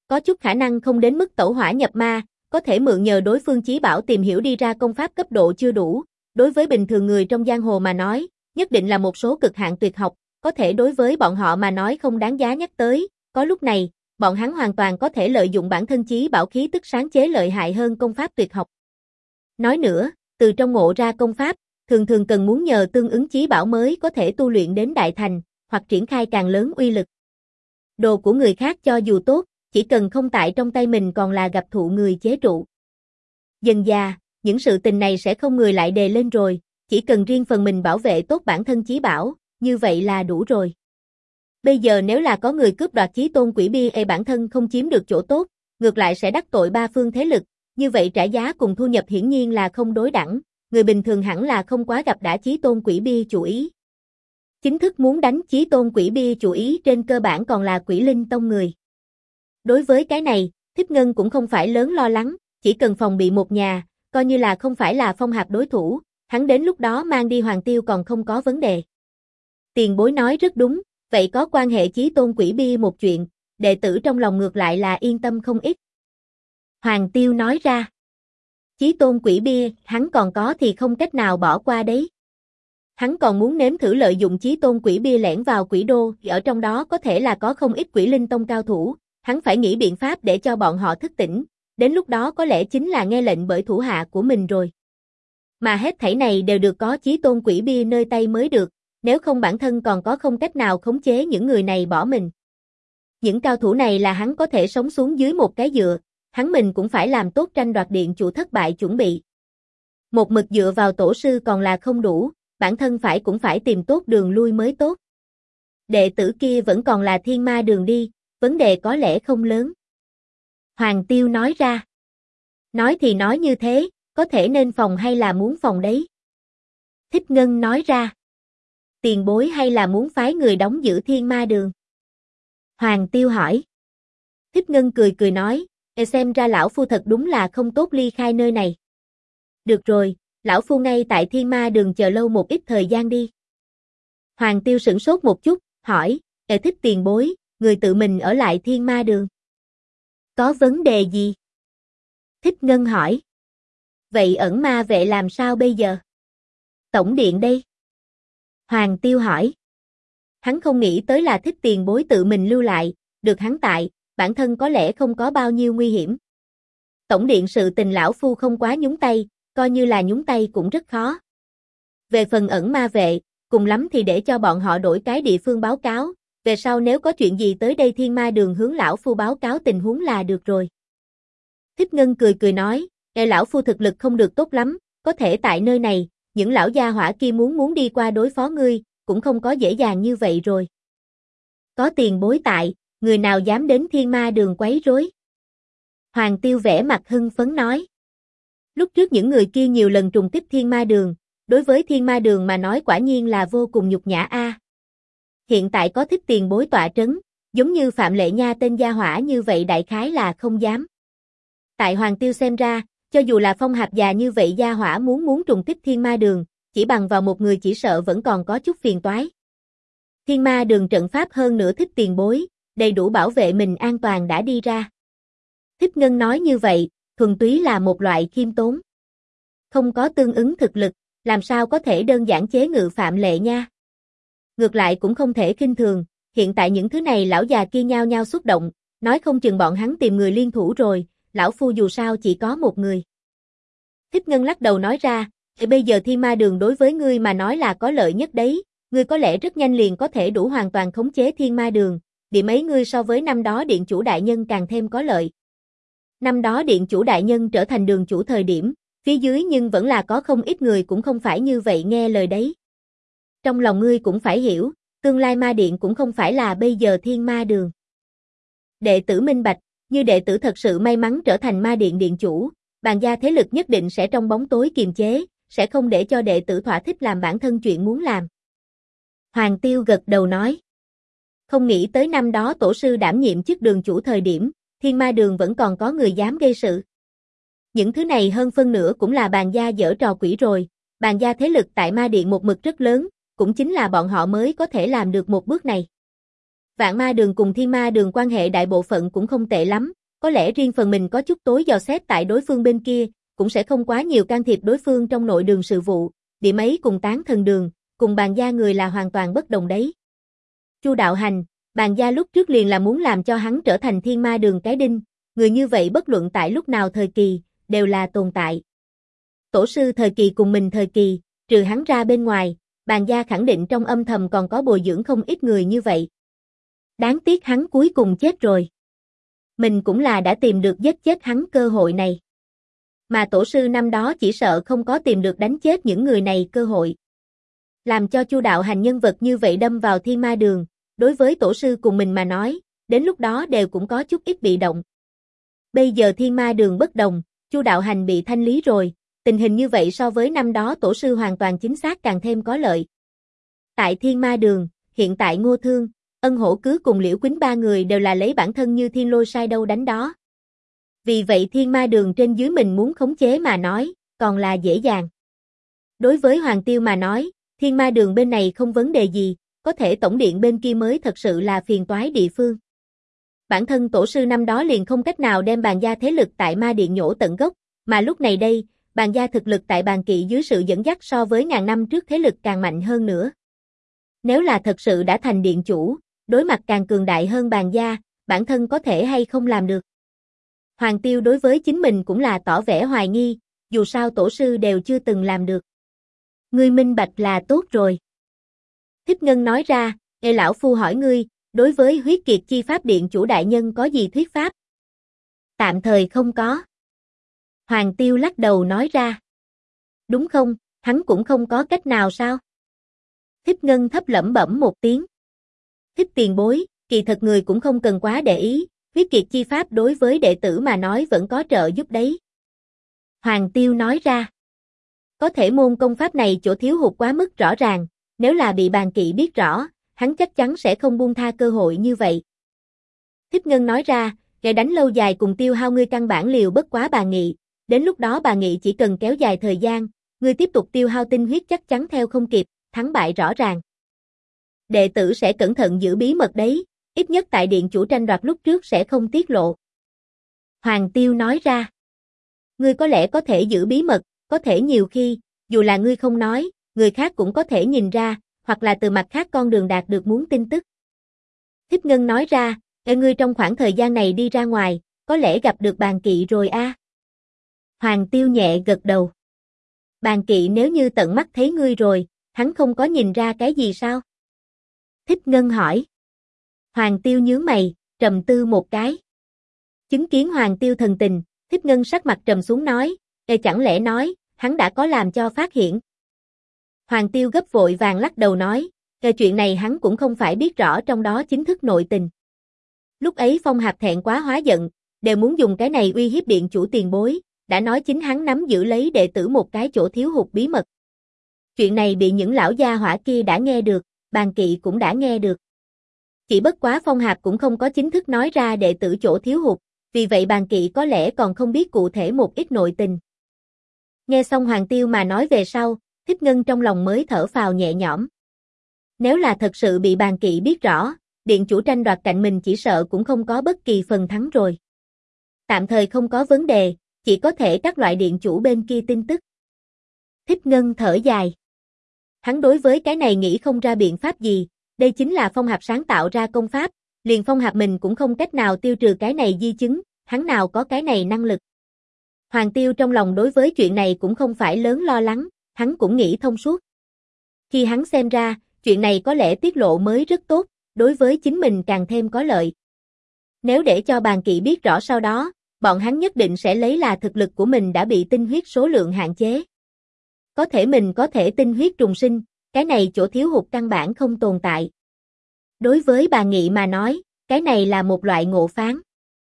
có chút khả năng không đến mức tẩu hỏa nhập ma, có thể mượn nhờ đối phương chí bảo tìm hiểu đi ra công pháp cấp độ chưa đủ. Đối với bình thường người trong giang hồ mà nói, nhất định là một số cực hạn tuyệt học, có thể đối với bọn họ mà nói không đáng giá nhắc tới, có lúc này, bọn hắn hoàn toàn có thể lợi dụng bản thân chí bảo khí tức sáng chế lợi hại hơn công pháp tuyệt học. Nói nữa, từ trong ngộ ra công pháp, thường thường cần muốn nhờ tương ứng chí bảo mới có thể tu luyện đến đại thành, hoặc triển khai càng lớn uy lực. Đồ của người khác cho dù tốt, chỉ cần không tại trong tay mình còn là gặp thụ người chế trụ. Dần dà, những sự tình này sẽ không người lại đề lên rồi, chỉ cần riêng phần mình bảo vệ tốt bản thân chí bảo, như vậy là đủ rồi. Bây giờ nếu là có người cướp đoạt chí tôn quỷ bia bản thân không chiếm được chỗ tốt, ngược lại sẽ đắc tội ba phương thế lực, như vậy trả giá cùng thu nhập hiển nhiên là không đối đẳng, người bình thường hẳn là không quá gặp đã chí tôn quỷ bia chủ ý. Chính thức muốn đánh chí tôn quỷ bia chủ ý trên cơ bản còn là Quỷ Linh Tông người. Đối với cái này, Thích Ngân cũng không phải lớn lo lắng, chỉ cần phòng bị một nhà, coi như là không phải là Phong Hạp đối thủ, hắn đến lúc đó mang đi Hoàng Tiêu còn không có vấn đề. Tiền bối nói rất đúng, vậy có quan hệ chí tôn quỷ bia một chuyện, đệ tử trong lòng ngược lại là yên tâm không ít. Hoàng Tiêu nói ra, chí tôn quỷ bia, hắn còn có thì không cách nào bỏ qua đấy. Hắn còn muốn nếm thử lợi dụng chí tôn quỷ bia lẻn vào quỷ đô, ở trong đó có thể là có không ít Quỷ Linh Tông cao thủ, hắn phải nghĩ biện pháp để cho bọn họ thức tỉnh, đến lúc đó có lẽ chính là nghe lệnh bởi thủ hạ của mình rồi. Mà hết thảy này đều được có chí tôn quỷ bia nơi tay mới được, nếu không bản thân còn có không cách nào khống chế những người này bỏ mình. Những cao thủ này là hắn có thể sống xuống dưới một cái dựa, hắn mình cũng phải làm tốt tranh đoạt điện chủ thất bại chuẩn bị. Một mực dựa vào tổ sư còn là không đủ, bản thân cũng phải tìm tốt đường lui mới tốt. Đệ tử kia vẫn còn là thiên ma đường đi, vấn đề có lẽ không lớn. Hoàng Tiêu nói ra. Nói thì nói như thế, có thể nên phòng hay là muốn phòng đấy? Thích Ngân nói ra. Tiền bối hay là muốn phái người đóng giữ thiên ma đường? Hoàng Tiêu hỏi. Thích Ngân cười cười nói, xem ra lão phu thật đúng là không tốt ly khai nơi này. Được rồi, lão phu ngay tại thiên ma đường chờ lâu một ít thời gian đi. Hoàng Tiêu sửng sốt một chút, hỏi, Thích tiền bối, người tự mình ở lại thiên ma đường. Có vấn đề gì? Thích Ngân hỏi. Vậy ẩn ma vệ làm sao bây giờ? Tổng điện đây? Hoàng Tiêu hỏi. Hắn không nghĩ tới là Thích tiền bối tự mình lưu lại, được hắn tại, bản thân có lẽ không có bao nhiêu nguy hiểm. Tổng điện sự tình lão phu không quá nhúng tay, coi như là nhúng tay cũng rất khó. Về phần ẩn ma vệ, cùng lắm thì để cho bọn họ đổi cái địa phương báo cáo, về sau nếu có chuyện gì tới đây thiên ma đường hướng lão phu báo cáo tình huống là được rồi. Thích Ngân cười cười nói, lão phu thực lực không được tốt lắm, có thể tại nơi này, những lão gia hỏa kia muốn đi qua đối phó ngươi, cũng không có dễ dàng như vậy rồi. Có tiền bối tại, người nào dám đến thiên ma đường quấy rối? Hoàng Tiêu vẻ mặt hưng phấn nói. Lúc trước những người kia nhiều lần trùng kích thiên ma đường, đối với thiên ma đường mà nói quả nhiên là vô cùng nhục nhã a. Hiện tại có Thích tiền bối tọa trấn, giống như Phạm Lệ Nha tên gia hỏa như vậy đại khái là không dám. Tại Hoàng Tiêu xem ra, cho dù là Phong Hạp già như vậy gia hỏa muốn trùng kích thiên ma đường, chỉ bằng vào một người chỉ sợ vẫn còn có chút phiền toái. Thiên ma đường trận pháp hơn nữa Thích tiền bối, đầy đủ bảo vệ mình an toàn đã đi ra. Thích Ngân nói như vậy, thuần túy là một loại khiêm tốn. Không có tương ứng thực lực, làm sao có thể đơn giản chế ngự Phạm Lệ Nha. Ngược lại cũng không thể khinh thường, hiện tại những thứ này lão già kia nhao nhao xúc động, nói không chừng bọn hắn tìm người liên thủ rồi, lão phu dù sao chỉ có một người. Thích Ngân lắc đầu nói ra, bây giờ thiên ma đường đối với ngươi mà nói là có lợi nhất đấy, ngươi có lẽ rất nhanh liền có thể đủ hoàn toàn khống chế thiên ma đường, điểm ấy ngươi so với năm đó điện chủ đại nhân càng thêm có lợi. Năm đó điện chủ đại nhân trở thành đường chủ thời điểm, phía dưới nhưng vẫn là có không ít người cũng không phải như vậy nghe lời đấy. Trong lòng ngươi cũng phải hiểu, tương lai ma điện cũng không phải là bây giờ thiên ma đường. Đệ tử minh bạch, như đệ tử thật sự may mắn trở thành ma điện điện chủ, bàn gia thế lực nhất định sẽ trong bóng tối kiềm chế, sẽ không để cho đệ tử thỏa thích làm bản thân chuyện muốn làm. Hoàng Tiêu gật đầu nói. Không nghĩ tới năm đó tổ sư đảm nhiệm chức đường chủ thời điểm, thiên ma đường vẫn còn có người dám gây sự. Những thứ này hơn phân nửa cũng là bàn gia giở trò quỷ rồi, bàn gia thế lực tại ma điện một mực rất lớn, cũng chính là bọn họ mới có thể làm được một bước này. Vạn ma đường cùng thiên ma đường quan hệ đại bộ phận cũng không tệ lắm, có lẽ riêng phần mình có chút tối dò xét tại đối phương bên kia, cũng sẽ không quá nhiều can thiệp đối phương trong nội đường sự vụ, điểm ấy cùng Tán Thần Đường, cùng Bàn gia người là hoàn toàn bất đồng đấy. Chu Đạo Hành, Bàn gia lúc trước liền là muốn làm cho hắn trở thành Thiên Ma Đường cái đinh, người như vậy bất luận tại lúc nào thời kỳ, đều là tồn tại. Tổ sư thời kỳ cùng mình thời kỳ, trừ hắn ra bên ngoài, Bàn gia khẳng định trong âm thầm còn có bồi dưỡng không ít người như vậy. Đáng tiếc hắn cuối cùng chết rồi. Mình cũng là đã tìm được giết chết hắn cơ hội này. Mà tổ sư năm đó chỉ sợ không có tìm được đánh chết những người này cơ hội. Làm cho Chu Đạo Hành nhân vật như vậy đâm vào Thiên Ma Đường, đối với tổ sư cùng mình mà nói, đến lúc đó đều cũng có chút ít bị động. Bây giờ Thiên Ma Đường bất đồng, Chu Đạo Hành bị thanh lý rồi, tình hình như vậy so với năm đó tổ sư hoàn toàn chính xác càng thêm có lợi. Tại Thiên Ma Đường, hiện tại Ngô Thương, Ân Hổ Cứ cùng Liễu Quýnh ba người đều là lấy bản thân như thiên lôi sai đâu đánh đó. Vì vậy Thiên Ma Đường trên dưới mình muốn khống chế mà nói, còn là dễ dàng. Đối với Hoàng Tiêu mà nói, Thiên Ma Đường bên này không vấn đề gì, có thể tổng điện bên kia mới thật sự là phiền toái địa phương. Bản thân tổ sư năm đó liền không cách nào đem Bàn gia thế lực tại Ma Điện nhổ tận gốc, mà lúc này đây, Bàn gia thực lực tại Bàn Kỵ dưới sự dẫn dắt so với ngàn năm trước thế lực càng mạnh hơn nữa. Nếu là thật sự đã thành điện chủ, đối mặt càng cường đại hơn Bàn gia, bản thân có thể hay không làm được. Hoàng Tiêu đối với chính mình cũng là tỏ vẻ hoài nghi, dù sao tổ sư đều chưa từng làm được. Ngươi minh bạch là tốt rồi. Thích Ngân nói ra, nghe lão phu hỏi ngươi, đối với huyết kiệt chi pháp điện chủ đại nhân có gì thuyết pháp? Tạm thời không có. Hoàng Tiêu lắc đầu nói ra. Đúng không, hắn cũng không có cách nào sao? Thích Ngân thấp lẩm bẩm một tiếng. Thích tiền bối, kỳ thật người cũng không cần quá để ý, huyết kiệt chi pháp đối với đệ tử mà nói vẫn có trợ giúp đấy. Hoàng Tiêu nói ra. Có thể môn công pháp này chỗ thiếu hụt quá mức rõ ràng, nếu là bị Bàn Kỵ biết rõ, hắn chắc chắn sẽ không buông tha cơ hội như vậy. Thích Ngân nói ra, ngày đánh lâu dài cùng tiêu hao ngươi căn bản liều bất quá Bà Nghị, đến lúc đó Bà Nghị chỉ cần kéo dài thời gian, ngươi tiếp tục tiêu hao tinh huyết chắc chắn theo không kịp, thắng bại rõ ràng. Đệ tử sẽ cẩn thận giữ bí mật đấy, ít nhất tại điện chủ tranh đoạt lúc trước sẽ không tiết lộ. Hoàng Tiêu nói ra, ngươi có lẽ có thể giữ bí mật, có thể nhiều khi, dù là ngươi không nói, người khác cũng có thể nhìn ra, hoặc là từ mặt khác con đường đạt được muốn tin tức. Thích Ngân nói ra, ngươi trong khoảng thời gian này đi ra ngoài, có lẽ gặp được Bàn Kỵ rồi a. Hoàng Tiêu nhẹ gật đầu. Bàn Kỵ nếu như tận mắt thấy ngươi rồi, hắn không có nhìn ra cái gì sao? Thích Ngân hỏi. Hoàng Tiêu nhướng mày, trầm tư một cái. Chứng kiến Hoàng Tiêu thần tình, Thích Ngân sắc mặt trầm xuống nói, chẳng lẽ nói, hắn đã có làm cho phát hiện. Hoàng Tiêu gấp vội vàng lắc đầu nói, chuyện này hắn cũng không phải biết rõ trong đó chính thức nội tình. Lúc ấy Phong Hạp thẹn quá hóa giận, đều muốn dùng cái này uy hiếp điện chủ tiền bối, đã nói chính hắn nắm giữ lấy đệ tử một cái chỗ thiếu hụt bí mật. Chuyện này bị những lão gia hỏa kia đã nghe được, Bàn Kỵ cũng đã nghe được. Chỉ bất quá Phong Hạp cũng không có chính thức nói ra đệ tử chỗ thiếu hụt, vì vậy Bàn Kỵ có lẽ còn không biết cụ thể một ít nội tình. Nghe xong Hoàng Tiêu mà nói về sau, Thích Ngân trong lòng mới thở phào nhẹ nhõm. Nếu là thật sự bị Bàn Kỵ biết rõ, điện chủ tranh đoạt cạnh mình chỉ sợ cũng không có bất kỳ phần thắng rồi. Tạm thời không có vấn đề, chỉ có thể các loại điện chủ bên kia tin tức. Thích Ngân thở dài. Hắn đối với cái này nghĩ không ra biện pháp gì, đây chính là Phong Hạp sáng tạo ra công pháp, liền Phong Hạp mình cũng không cách nào tiêu trừ cái này di chứng, hắn nào có cái này năng lực. Hoàng Tiêu trong lòng đối với chuyện này cũng không phải lớn lo lắng, hắn cũng nghĩ thông suốt. Khi hắn xem ra, chuyện này có lẽ tiết lộ mới rất tốt, đối với chính mình càng thêm có lợi. Nếu để cho Bàn Kỵ biết rõ sau đó, bọn hắn nhất định sẽ lấy là thực lực của mình đã bị tinh huyết số lượng hạn chế. Có thể mình có thể tinh huyết trùng sinh, cái này chỗ thiếu hụt căn bản không tồn tại. Đối với Bà Nghị mà nói, cái này là một loại ngộ phán.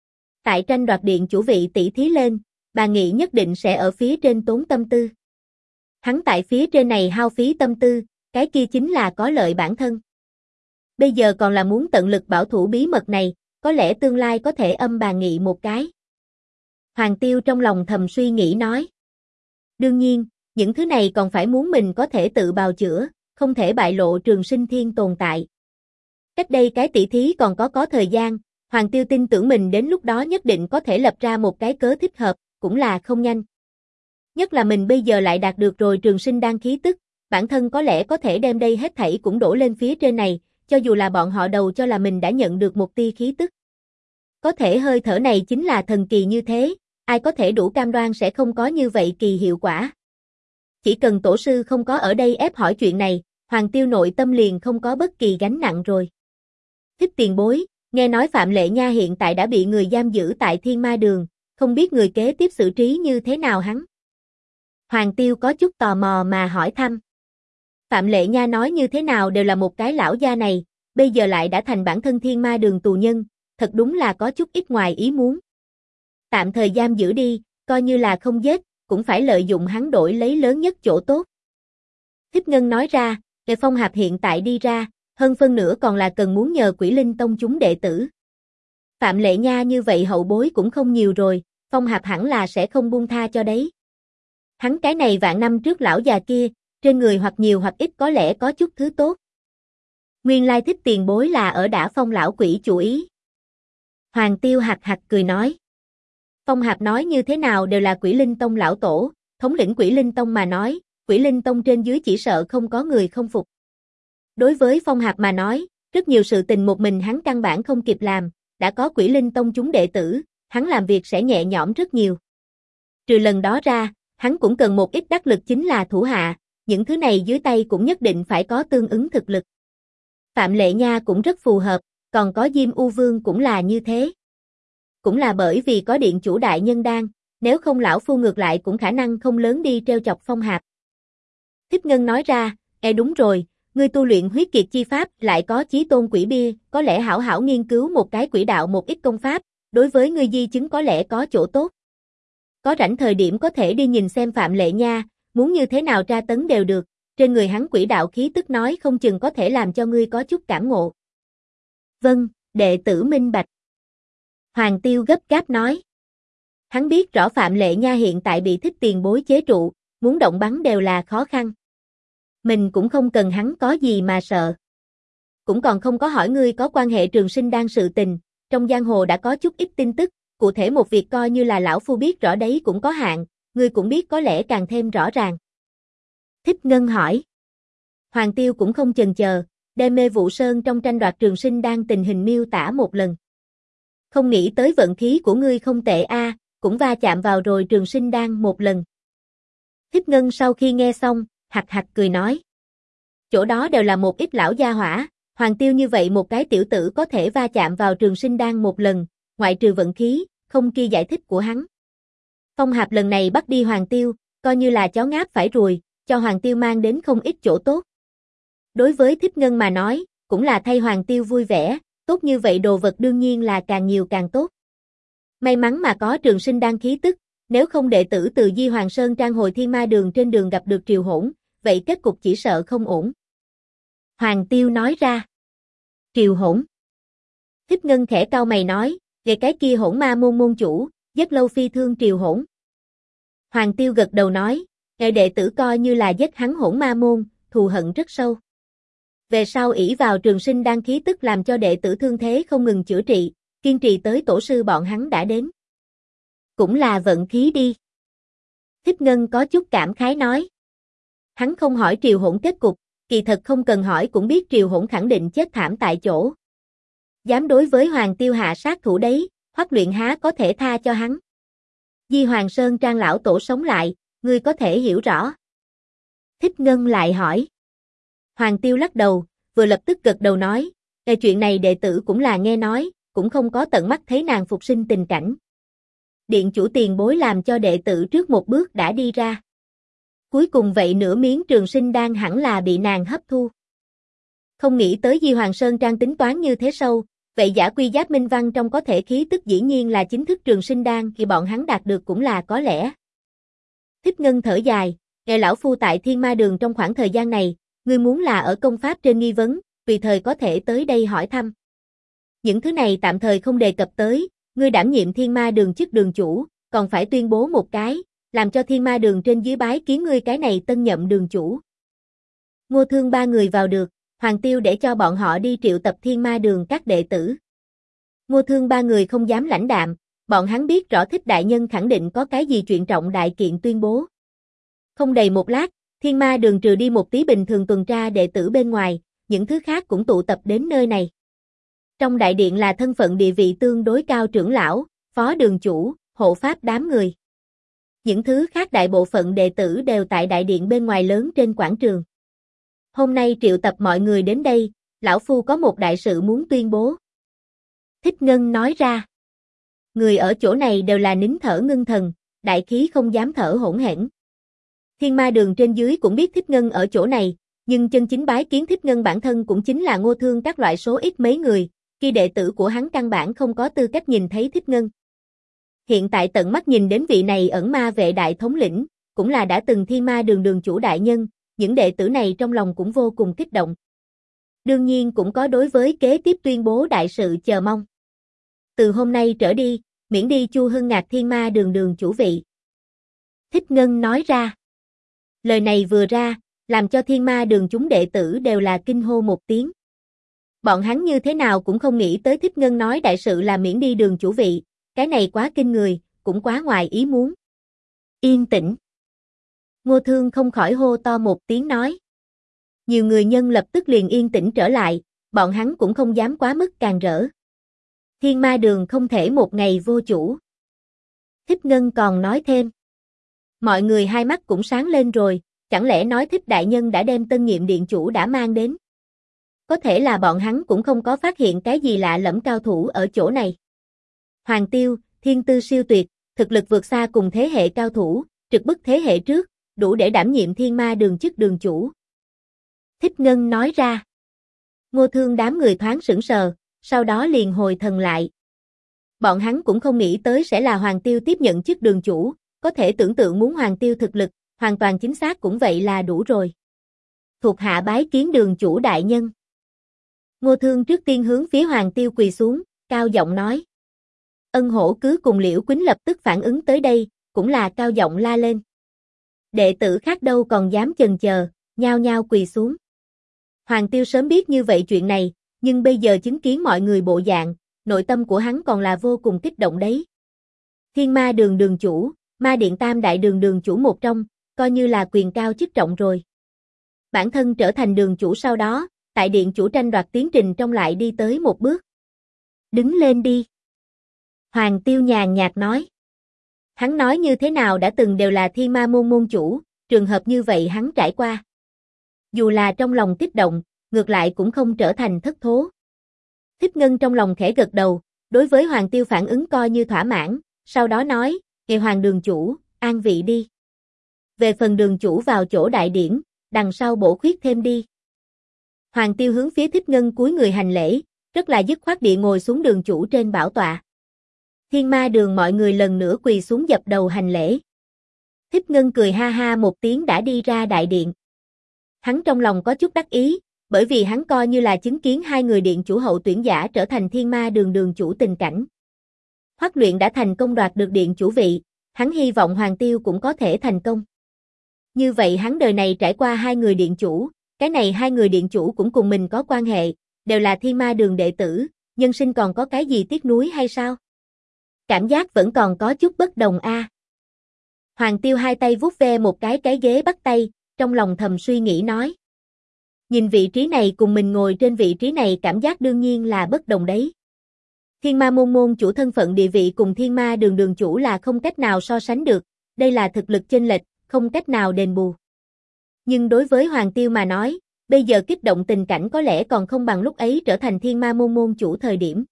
Tại tranh đoạt điện chủ vị tỷ thí lên, Bà Nghị nhất định sẽ ở phía trên tốn tâm tư. Hắn tại phía trên này hao phí tâm tư, cái kia chính là có lợi bản thân. Bây giờ còn là muốn tận lực bảo thủ bí mật này, có lẽ tương lai có thể âm Bà Nghị một cái. Hoàng Tiêu trong lòng thầm suy nghĩ nói. Đương nhiên, những thứ này còn phải muốn mình có thể tự bào chữa, không thể bại lộ Trường Sinh Thiên tồn tại. Cách đây cái tỷ thí còn có thời gian, Hoàng Tiêu tin tưởng mình đến lúc đó nhất định có thể lập ra một cái cớ thích hợp, cũng là không nhanh. Nhất là mình bây giờ lại đạt được rồi trường sinh đan khí tức, bản thân có lẽ có thể đem đây hết thảy cũng đổ lên phía trên này, cho dù là bọn họ đầu cho là mình đã nhận được một tia khí tức. Có thể hơi thở này chính là thần kỳ như thế, ai có thể đủ cam đoan sẽ không có như vậy kỳ hiệu quả. Chỉ cần tổ sư không có ở đây ép hỏi chuyện này, Hoàng Tiêu nội tâm liền không có bất kỳ gánh nặng rồi. Thích tiền bối, nghe nói Phạm Lệ Nha hiện tại đã bị người giam giữ tại Thiên Ma Đường, không biết người kế tiếp xử trí như thế nào hắn. Hoàng Tiêu có chút tò mò mà hỏi thăm. Phạm Lệ Nha nói như thế nào đều là một cái lão gia này, bây giờ lại đã thành bản thân Thiên Ma Đường tù nhân, thật đúng là có chút ít ngoài ý muốn. Tạm thời giam giữ đi, coi như là không giết, cũng phải lợi dụng hắn đổi lấy lớn nhất chỗ tốt. Thích Ngân nói ra, Nghệ Phong Hạp hiện tại đi ra, hơn phân nửa còn là cần muốn nhờ Quỷ Linh Tông chúng đệ tử. Phạm Lệ Nha như vậy hậu bối cũng không nhiều rồi, Phong Hạp hẳn là sẽ không buông tha cho đấy. Hắn cái này vạn năm trước lão già kia, trên người hoặc nhiều hoặc ít có lẽ có chút thứ tốt. Nguyên lai Thích tiền bối là ở đả Phong lão quỷ chủ ý. Hoàng Tiêu hạc hạc cười nói. Phong Hạp nói như thế nào đều là Quỷ Linh Tông lão tổ, thống lĩnh Quỷ Linh Tông mà nói, Quỷ Linh Tông trên dưới chỉ sợ không có người không phục. Đối với Phong Hạp mà nói, rất nhiều sự tình một mình hắn căn bản không kịp làm, đã có Quỷ Linh Tông chúng đệ tử, hắn làm việc sẽ nhẹ nhõm rất nhiều. Trừ lần đó ra, hắn cũng cần một ít đắc lực chính là thủ hạ, những thứ này dưới tay cũng nhất định phải có tương ứng thực lực. Phạm Lệ Nha cũng rất phù hợp, còn có Diêm U Vương cũng là như thế. Cũng là bởi vì có điện chủ đại nhân đan, nếu không lão phu ngược lại cũng khả năng không lớn đi treo chọc Phong Hạp. Thích Ngân nói ra, đúng rồi, ngươi tu luyện huyết kiệt chi pháp lại có chí tôn quỷ bia, có lẽ hảo hảo nghiên cứu một cái quỷ đạo một ít công pháp, đối với ngươi di chứng có lẽ có chỗ tốt. Có rảnh thời điểm có thể đi nhìn xem Phạm Lệ Nha, muốn như thế nào tra tấn đều được, trên người hắn quỷ đạo khí tức nói không chừng có thể làm cho ngươi có chút cảm ngộ. Vâng, đệ tử minh bạch. Hoàng Tiêu gấp gáp nói. Hắn biết rõ Phạm Lệ Nha hiện tại bị Thích tiền bối chế trụ, muốn động bắn đều là khó khăn. Mình cũng không cần hắn có gì mà sợ. Cũng còn không có hỏi ngươi có quan hệ trường sinh đan sự tình, trong giang hồ đã có chút ít tin tức, cụ thể một việc coi như là lão phu biết rõ đấy cũng có hạn, ngươi cũng biết có lẽ càng thêm rõ ràng. Thích Ngân hỏi. Hoàng Tiêu cũng không chần chờ, đem Mê Vụ Sơn trong tranh đoạt trường sinh đan tình hình miêu tả một lần. Không nghĩ tới vận khí của ngươi không tệ a, cũng va chạm vào rồi trường sinh đan một lần. Thích Ngân sau khi nghe xong, hạc hạc cười nói. Chỗ đó đều là một ít lão gia hỏa, Hoàng Tiêu như vậy một cái tiểu tử có thể va chạm vào trường sinh đan một lần, ngoại trừ vận khí, không kia giải thích của hắn. Phong Hạp lần này bắt đi Hoàng Tiêu, coi như là chó ngáp phải ruồi, cho Hoàng Tiêu mang đến không ít chỗ tốt. Đối với Thích Ngân mà nói, cũng là thay Hoàng Tiêu vui vẻ, tốt như vậy đồ vật đương nhiên là càng nhiều càng tốt. May mắn mà có trường sinh đan khí tức, nếu không đệ tử từ Di Hoàng Sơn Trang hồi Thiên Ma Đường trên đường gặp được Triều Hỗn, vậy kết cục chỉ sợ không ổn. Hoàng Tiêu nói ra. Triều Hỗn. Thích Ngân khẽ cau mày nói, về cái kia Hỗn Ma môn môn chủ, rất lâu phi thương Triều Hỗn. Hoàng Tiêu gật đầu nói, đệ tử coi như là giết hắn Hỗn Ma môn, thù hận rất sâu. Về sau ỷ vào trường sinh đan khí tức làm cho đệ tử thương thế không ngừng chữa trị, kiên trì tới tổ sư bọn hắn đã đến. Cũng là vận khí đi. Thích Ngân có chút cảm khái nói. Hắn không hỏi Triều Hỗn kết cục, kỳ thật không cần hỏi cũng biết Triều Hỗn khẳng định chết thảm tại chỗ. Dám đối với Hoàng Tiêu hạ sát thủ đấy, Hoắc Luyện há có thể tha cho hắn. Di Hoàng Sơn Trang lão tổ sống lại, ngươi có thể hiểu rõ. Thích Ngân lại hỏi. Hoàng Tiêu lắc đầu, vừa lập tức gật đầu nói, chuyện này đệ tử cũng là nghe nói, cũng không có tận mắt thấy nàng phục sinh tình cảnh. Điện chủ tiền bối làm cho đệ tử trước một bước đã đi ra. Cuối cùng vậy nửa miếng trường sinh đan hẳn là bị nàng hấp thu. Không nghĩ tới Di Hoàng Sơn Trang tính toán như thế sâu, vậy giả quy giáp minh văn trong có thể khí tức dĩ nhiên là chính thức trường sinh đan thì bọn hắn đạt được cũng là có lẽ. Thích Ngân thở dài, nghe lão phu tại Thiên Ma Đường trong khoảng thời gian này, ngươi muốn là ở công pháp trên nghi vấn, tùy thời có thể tới đây hỏi thăm. Những thứ này tạm thời không đề cập tới, ngươi đảm nhiệm Thiên Ma Đường chức đường chủ, còn phải tuyên bố một cái, làm cho Thiên Ma Đường trên dưới bái kiến ngươi cái này tân nhậm đường chủ. Ngô Thương ba người vào được, Hoàng Tiêu để cho bọn họ đi triệu tập Thiên Ma Đường các đệ tử. Ngô Thương ba người không dám lãnh đạm, bọn hắn biết rõ Thích đại nhân khẳng định có cái gì chuyện trọng đại kiện tuyên bố. Không đầy một lát, Thiên Ma Đường trừ đi một tí bình thường tuần tra đệ tử bên ngoài, những thứ khác cũng tụ tập đến nơi này. Trong đại điện là thân phận địa vị tương đối cao trưởng lão, phó đường chủ, hộ pháp đám người. Những thứ khác đại bộ phận đệ tử đều tại đại điện bên ngoài lớn trên quảng trường. Hôm nay triệu tập mọi người đến đây, lão phu có một đại sự muốn tuyên bố. Thích Ngân nói ra. Người ở chỗ này đều là nín thở ngưng thần, đại khí không dám thở hỗn hển. Thiên Ma Đường trên dưới cũng biết Thích Ngân ở chỗ này, nhưng chân chính bái kiến Thích Ngân bản thân cũng chính là Ngô Thương các loại số ít mấy người, khi đệ tử của hắn căn bản không có tư cách nhìn thấy Thích Ngân. Hiện tại tận mắt nhìn đến vị này ẩn ma vệ đại thống lĩnh, cũng là đã từng Thiên Ma Đường đường chủ đại nhân, những đệ tử này trong lòng cũng vô cùng kích động. Đương nhiên cũng có đối với kế tiếp tuyên bố đại sự chờ mong. Từ hôm nay trở đi, miễn đi Chu Hưng Ngạc Thiên Ma Đường đường chủ vị. Thích Ngân nói ra. Lời này vừa ra, làm cho Thiên Ma Đường chúng đệ tử đều là kinh hô một tiếng. Bọn hắn như thế nào cũng không nghĩ tới Thích Ngân nói đại sự là miễn đi đường chủ vị, cái này quá kinh người, cũng quá ngoài ý muốn. Yên tĩnh. Ngô Thương không khỏi hô to một tiếng nói. Nhiều người nhân lập tức liền yên tĩnh trở lại, bọn hắn cũng không dám quá mức càng rỡ. Thiên Ma Đường không thể một ngày vô chủ. Thích Ngân còn nói thêm. Mọi người hai mắt cũng sáng lên rồi, chẳng lẽ nói Thích đại nhân đã đem tân nhiệm điện chủ đã mang đến. Có thể là bọn hắn cũng không có phát hiện cái gì lạ lẫm cao thủ ở chỗ này. Hoàng Tiêu, thiên tư siêu tuyệt, thực lực vượt xa cùng thế hệ cao thủ, trực bức thế hệ trước, đủ để đảm nhiệm Thiên Ma Đường chức đường chủ. Thích Ngân nói ra. Ngô Thương đám người thoáng sững sờ, sau đó liền hồi thần lại. Bọn hắn cũng không nghĩ tới sẽ là Hoàng Tiêu tiếp nhận chức đường chủ, có thể tưởng tượng muốn Hoàng Tiêu thực lực, hoàn toàn chính xác cũng vậy là đủ rồi. Thuộc hạ bái kiến đường chủ đại nhân. Ngô Thương trước tiên hướng phía Hoàng Tiêu quỳ xuống, cao giọng nói. Ân Hổ cứ cùng Liễu Quýnh lập tức phản ứng tới đây, cũng là cao giọng la lên. Đệ tử khác đâu còn dám chần chờ, nhao nhao quỳ xuống. Hoàng Tiêu sớm biết như vậy chuyện này, nhưng bây giờ chứng kiến mọi người bộ dạng, nội tâm của hắn còn là vô cùng kích động đấy. Thiên Ma Đường đường chủ, Ma Điện Tam Đại Đường đường chủ một trong, coi như là quyền cao chức trọng rồi. Bản thân trở thành đường chủ sau đó, tại điện chủ tranh đoạt tiến trình trong lại đi tới một bước. Đứng lên đi. Hoàng Tiêu nhàn nhạt nói. Hắn nói như thế nào đã từng đều là Thiên Ma môn môn chủ, trường hợp như vậy hắn trải qua. Dù là trong lòng kích động, ngược lại cũng không trở thành thất thố. Thích Ngân trong lòng khẽ gật đầu, đối với Hoàng Tiêu phản ứng coi như thỏa mãn, sau đó nói, Ngài Hoàng đường chủ, an vị đi. Về phần đường chủ vào chỗ đại điển, đằng sau bổ khuyết thêm đi. Hoàng Tiêu hướng phía Thích Ngân cúi người hành lễ, rất là dứt khoát địa ngồi xuống đường chủ trên bảo tọa. Thiên Ma Đường mọi người lần nữa quỳ xuống dập đầu hành lễ. Thích Ngân cười ha ha một tiếng đã đi ra đại điện. Hắn trong lòng có chút đắc ý, bởi vì hắn coi như là chứng kiến hai người điện chủ hậu tuyển giả trở thành Thiên Ma Đường đường chủ tình cảnh. Hoắc Luyện đã thành công đoạt được điện chủ vị, hắn hy vọng Hoàng Tiêu cũng có thể thành công. Như vậy hắn đời này trải qua hai người điện chủ, cái này hai người điện chủ cũng cùng mình có quan hệ, đều là Thiên Ma Đường đệ tử, nhân sinh còn có cái gì tiếc nuối hay sao? Cảm giác vẫn còn có chút bất đồng a. Hoàng Tiêu hai tay vuốt ve một cái ghế bắt tay, trong lòng thầm suy nghĩ nói. Nhìn vị trí này cùng mình ngồi trên vị trí này cảm giác đương nhiên là bất đồng đấy. Thiên Ma môn môn chủ thân phận địa vị cùng Thiên Ma Đường đường chủ là không cách nào so sánh được, đây là thực lực chênh lệch, không cách nào đền bù. Nhưng đối với Hoàng Tiêu mà nói, bây giờ kích động tình cảnh có lẽ còn không bằng lúc ấy trở thành Thiên Ma môn môn chủ thời điểm.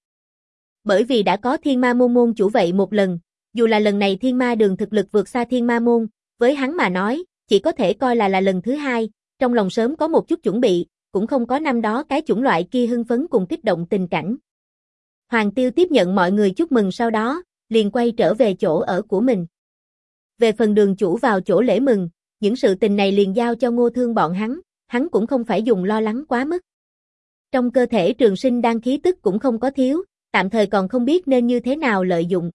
Bởi vì đã có Thiên Ma môn môn chủ vậy một lần, dù là lần này Thiên Ma Đường thực lực vượt xa Thiên Ma môn, với hắn mà nói, chỉ có thể coi là lần thứ hai, trong lòng sớm có một chút chuẩn bị, cũng không có năm đó cái chủng loại kia hưng phấn cùng kích động tình cảnh. Hoàng Tiêu tiếp nhận mọi người chúc mừng sau đó, liền quay trở về chỗ ở của mình. Về phần đường chủ vào chỗ lễ mừng, những sự tình này liền giao cho Ngô Thương bọn hắn cũng không phải dùng lo lắng quá mức. Trong cơ thể Trường Sinh đan khí tức cũng không có thiếu, tạm thời còn không biết nên như thế nào lợi dụng.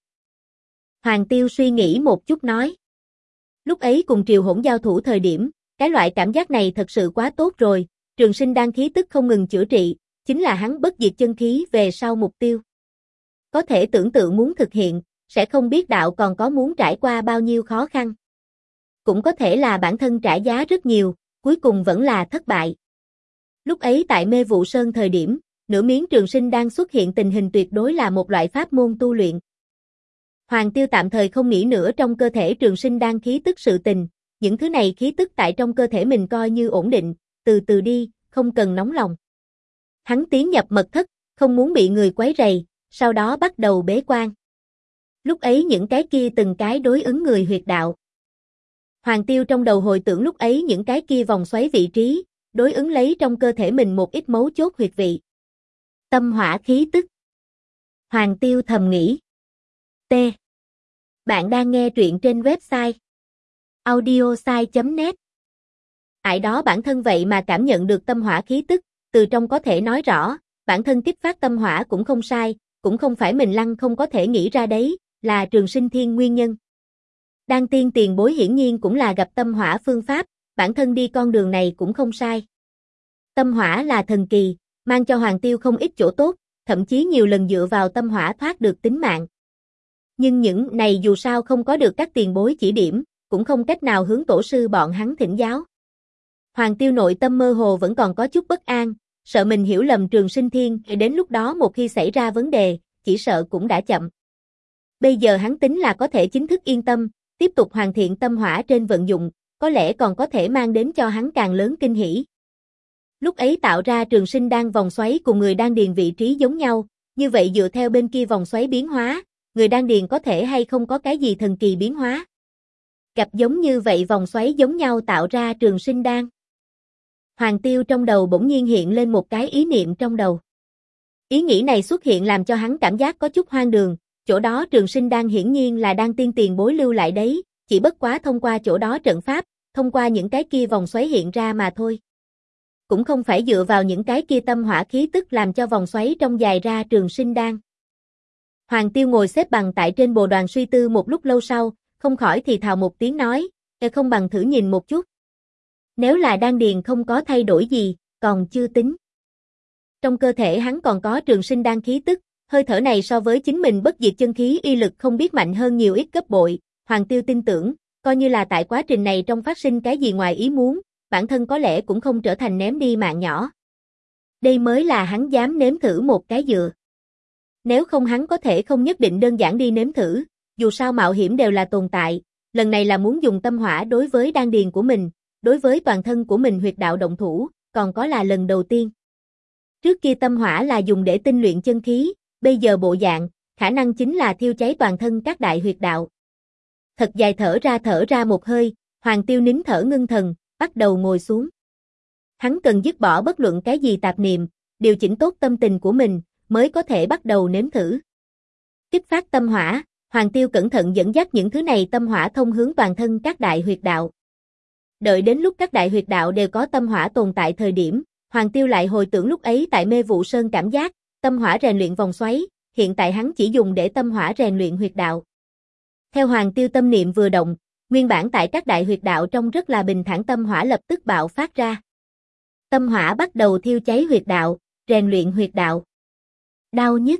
Hoàng Tiêu suy nghĩ một chút nói. Lúc ấy cùng Triều Hỗn giao thủ thời điểm, cái loại cảm giác này thật sự quá tốt rồi, Trường Sinh đan khí tức không ngừng chữa trị, chính là hắn bất diệt chân khí về sau mục tiêu. Có thể tưởng tượng muốn thực hiện, sẽ không biết đạo còn có muốn trải qua bao nhiêu khó khăn. Cũng có thể là bản thân trả giá rất nhiều, cuối cùng vẫn là thất bại. Lúc ấy tại Mê Vụ Sơn thời điểm, nửa miếng trường sinh đang xuất hiện tình hình tuyệt đối là một loại pháp môn tu luyện. Hoàng Tiêu tạm thời không nghĩ nữa trong cơ thể trường sinh đang khí tức sự tình, những thứ này khí tức tại trong cơ thể mình coi như ổn định, từ từ đi, không cần nóng lòng. Hắn tiến nhập mật thất, không muốn bị người quấy rầy, sau đó bắt đầu bế quan. Lúc ấy những cái kia từng cái đối ứng người huyệt đạo. Hoàng Tiêu trong đầu hồi tưởng lúc ấy những cái kia vòng xoáy vị trí, đối ứng lấy trong cơ thể mình một ít mấu chốt huyệt vị. Tâm hỏa khí tức. Hoàng Tiêu thầm nghĩ. T. Bạn đang nghe truyện trên website audiosai.net. Ải đó bản thân vậy mà cảm nhận được tâm hỏa khí tức, từ trong có thể nói rõ, bản thân kích phát tâm hỏa cũng không sai, cũng không phải mình lăng không có thể nghĩ ra đấy, là Trường Sinh Thiên nguyên nhân. Đan tiên tiền bối hiển nhiên cũng là gặp tâm hỏa phương pháp, bản thân đi con đường này cũng không sai. Tâm hỏa là thần kỳ, mang cho Hoàng Tiêu không ít chỗ tốt, thậm chí nhiều lần dựa vào tâm hỏa thoát được tính mạng. Nhưng những này dù sao không có được các tiền bối chỉ điểm, cũng không cách nào hướng tổ sư bọn hắn thỉnh giáo. Hoàng Tiêu nội tâm mơ hồ vẫn còn có chút bất an, sợ mình hiểu lầm Trường Sinh Thiên, đến lúc đó một khi xảy ra vấn đề, chỉ sợ cũng đã chậm. Bây giờ hắn tính là có thể chính thức yên tâm, tiếp tục hoàn thiện tâm hỏa trên vận dụng, có lẽ còn có thể mang đến cho hắn càng lớn kinh hỉ. Lúc ấy tạo ra trường sinh đan vòng xoáy cùng người đan điền vị trí giống nhau, như vậy dựa theo bên kia vòng xoáy biến hóa, người đan điền có thể hay không có cái gì thần kỳ biến hóa. Gặp giống như vậy vòng xoáy giống nhau tạo ra trường sinh đan. Hoàng Tiêu trong đầu bỗng nhiên hiện lên một cái ý niệm trong đầu. Ý nghĩ này xuất hiện làm cho hắn cảm giác có chút hoang đường, chỗ đó trường sinh đan hiển nhiên là đan tiên tiền bối lưu lại đấy, chỉ bất quá thông qua chỗ đó trận pháp, thông qua những cái kia vòng xoáy hiện ra mà thôi. Cũng không phải dựa vào những cái kia tâm hỏa khí tức làm cho vòng xoáy trong dài ra trường sinh đan. Hoàng Tiêu ngồi xếp bằng tại trên bồ đoàn suy tư một lúc lâu sau, không khỏi thì thào một tiếng nói, không bằng thử nhìn một chút. Nếu là đan điền không có thay đổi gì, còn chưa tính. Trong cơ thể hắn còn có trường sinh đan khí tức, hơi thở này so với chính mình bất diệt chân khí uy lực không biết mạnh hơn nhiều ít gấp bội, Hoàng Tiêu tin tưởng, coi như là tại quá trình này trong phát sinh cái gì ngoài ý muốn, bản thân có lẽ cũng không trở thành ném đi mạng nhỏ. Đây mới là hắn dám nếm thử một cái dừa. Nếu không hắn có thể không nhất định đơn giản đi nếm thử, dù sao mạo hiểm đều là tồn tại, lần này là muốn dùng tâm hỏa đối với đan điền của mình, đối với toàn thân của mình huyệt đạo động thủ, còn có là lần đầu tiên. Trước kia tâm hỏa là dùng để tinh luyện chân khí, bây giờ bộ dạng, khả năng chính là thiêu cháy toàn thân các đại huyệt đạo. Thật dài thở ra một hơi, Hoàng Tiêu nín thở ngưng thần, bắt đầu ngồi xuống. Hắn cần dứt bỏ bất luận cái gì tạp niệm, điều chỉnh tốt tâm tình của mình, mới có thể bắt đầu nếm thử. Kích phát tâm hỏa, Hoàng Tiêu cẩn thận dẫn dắt những thứ này tâm hỏa thông hướng toàn thân các đại huyệt đạo. Đợi đến lúc các đại huyệt đạo đều có tâm hỏa tồn tại thời điểm, Hoàng Tiêu lại hồi tưởng lúc ấy tại Mê Vụ Sơn cảm giác, tâm hỏa rèn luyện vòng xoáy, hiện tại hắn chỉ dùng để tâm hỏa rèn luyện huyệt đạo. Theo Hoàng Tiêu tâm niệm vừa động, nguyên bản tại các đại huyệt đạo trong rất là bình thản tâm hỏa lập tức bạo phát ra. Tâm hỏa bắt đầu thiêu cháy huyệt đạo, rèn luyện huyệt đạo. Đau nhức.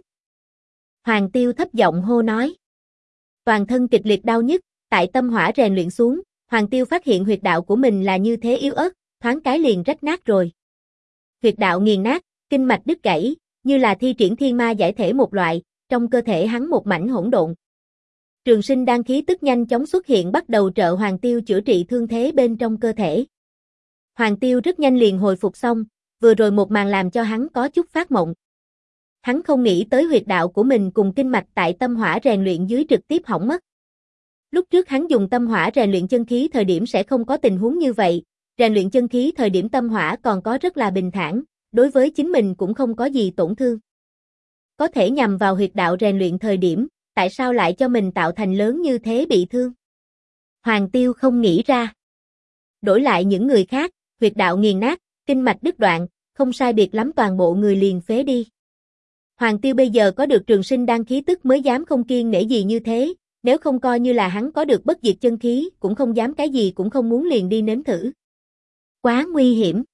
Hoàng Tiêu thấp giọng hô nói. Toàn thân kịch liệt đau nhức, tại tâm hỏa rèn luyện xuống, Hoàng Tiêu phát hiện huyệt đạo của mình là như thế yếu ớt, thoáng cái liền rách nát rồi. Huyệt đạo nghiền nát, kinh mạch đứt gãy, như là thi triển thiên ma giải thể một loại, trong cơ thể hắn một mảnh hỗn độn. Trường sinh đan khí tức nhanh chóng xuất hiện bắt đầu trợ Hoàng Tiêu chữa trị thương thế bên trong cơ thể. Hoàng Tiêu rất nhanh liền hồi phục xong, vừa rồi một màn làm cho hắn có chút phát mộng. Hắn không nghĩ tới huyệt đạo của mình cùng kinh mạch tại tâm hỏa rèn luyện dưới trực tiếp hỏng mất. Lúc trước hắn dùng tâm hỏa rèn luyện chân khí thời điểm sẽ không có tình huống như vậy, rèn luyện chân khí thời điểm tâm hỏa còn có rất là bình thản, đối với chính mình cũng không có gì tổn thương. Có thể nhằm vào huyệt đạo rèn luyện thời điểm, tại sao lại cho mình tạo thành lớn như thế bị thương? Hoàng Tiêu không nghĩ ra. Đổi lại những người khác, huyệt đạo nghiền nát, kinh mạch đứt đoạn, không sai biệt lắm toàn bộ người liền phế đi. Hoàng Tiêu bây giờ có được trường sinh đan khí tức mới dám không kiêng nể gì như thế, nếu không coi như là hắn có được bất diệt chân khí, cũng không dám cái gì cũng không muốn liền đi nếm thử. Quá nguy hiểm.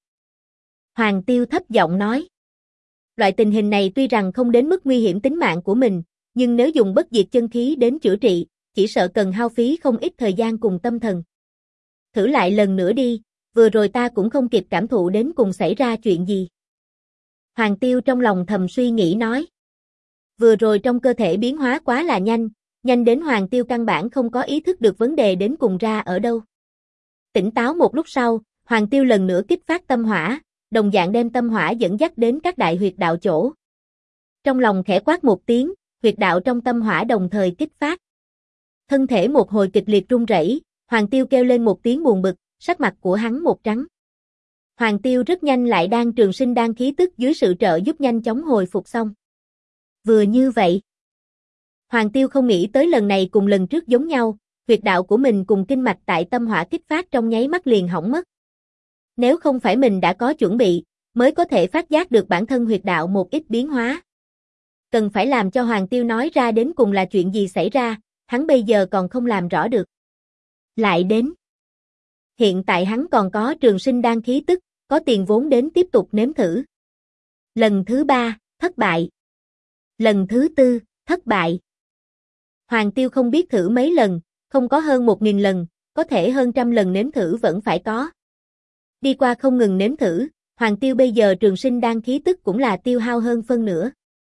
Hoàng Tiêu thấp giọng nói. Loại tình hình này tuy rằng không đến mức nguy hiểm tính mạng của mình, nhưng nếu dùng bất diệt chân khí đến chữa trị, chỉ sợ cần hao phí không ít thời gian cùng tâm thần. Thử lại lần nữa đi, vừa rồi ta cũng không kịp cảm thụ đến cùng xảy ra chuyện gì. Hoàng Tiêu trong lòng thầm suy nghĩ nói. Vừa rồi trong cơ thể biến hóa quá là nhanh, nhanh đến Hoàng Tiêu căn bản không có ý thức được vấn đề đến cùng ra ở đâu. Tỉnh táo một lúc sau, Hoàng Tiêu lần nữa kích phát tâm hỏa, đồng dạng đem tâm hỏa dẫn dắt đến các đại huyệt đạo chỗ. Trong lòng khẽ quát một tiếng, huyệt đạo trong tâm hỏa đồng thời kích phát. Thân thể một hồi kịch liệt run rẩy, Hoàng Tiêu kêu lên một tiếng buồn bực, sắc mặt của hắn một trắng. Hoàng Tiêu rất nhanh lại đang trường sinh đan khí tức dưới sự trợ giúp nhanh chóng hồi phục xong. Vừa như vậy, Hoàng Tiêu không nghĩ tới lần này cùng lần trước giống nhau, huyệt đạo của mình cùng kinh mạch tại tâm hỏa kích phát trong nháy mắt liền hỏng mất. Nếu không phải mình đã có chuẩn bị, mới có thể phát giác được bản thân huyệt đạo một ít biến hóa. Cần phải làm cho Hoàng Tiêu nói ra đến cùng là chuyện gì xảy ra, hắn bây giờ còn không làm rõ được. Lại đến. Hiện tại hắn còn có trường sinh đan khí tức, có tiền vốn đến tiếp tục nếm thử. Lần thứ 3, thất bại. Lần thứ 4, thất bại. Hoàng Tiêu không biết thử mấy lần, không có hơn 1000 lần, có thể hơn trăm lần nếm thử vẫn phải có. Đi qua không ngừng nếm thử, Hoàng Tiêu bây giờ trường sinh đan khí tức cũng là tiêu hao hơn phân nửa.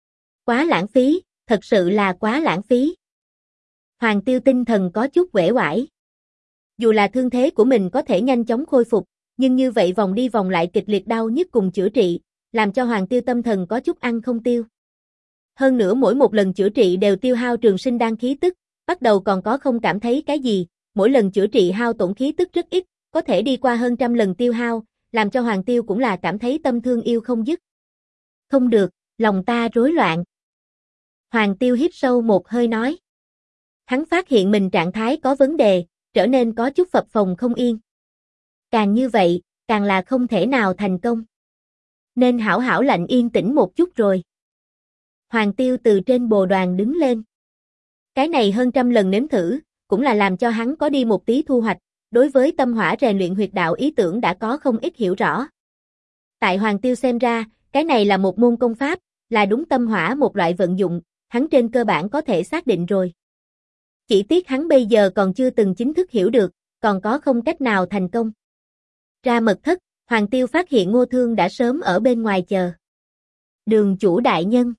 Quá lãng phí, thật sự là quá lãng phí. Hoàng Tiêu tinh thần có chút uể oải. Dù là thương thế của mình có thể nhanh chóng khôi phục, nhưng như vậy vòng đi vòng lại kịch liệt đau nhức cùng chữa trị, làm cho Hoàng Tiêu tâm thần có chút ăn không tiêu. Hơn nữa mỗi một lần chữa trị đều tiêu hao trường sinh đan khí tức, bắt đầu còn có không cảm thấy cái gì, mỗi lần chữa trị hao tổn khí tức rất ít, có thể đi qua hơn trăm lần tiêu hao, làm cho Hoàng Tiêu cũng là cảm thấy tâm thương yêu không dứt. Không được, lòng ta rối loạn. Hoàng Tiêu hít sâu một hơi nói. Hắn phát hiện mình trạng thái có vấn đề, trở nên có chút phập phồng không yên. Càng như vậy, càng là không thể nào thành công. Nên hảo hảo lạnh yên tĩnh một chút rồi. Hoàng Tiêu từ trên bồ đoàn đứng lên. Cái này hơn trăm lần nếm thử, cũng là làm cho hắn có đi một tí thu hoạch, đối với tâm hỏa rèn luyện huyệt đạo ý tưởng đã có không ít hiểu rõ. Tại Hoàng Tiêu xem ra, cái này là một môn công pháp, là đúng tâm hỏa một loại vận dụng, hắn trên cơ bản có thể xác định rồi. Chỉ tiếc hắn bây giờ còn chưa từng chính thức hiểu được, còn có không cách nào thành công. Ra mật thất, Hoàng Tiêu phát hiện Ngô Thương đã sớm ở bên ngoài chờ. Đường chủ đại nhân.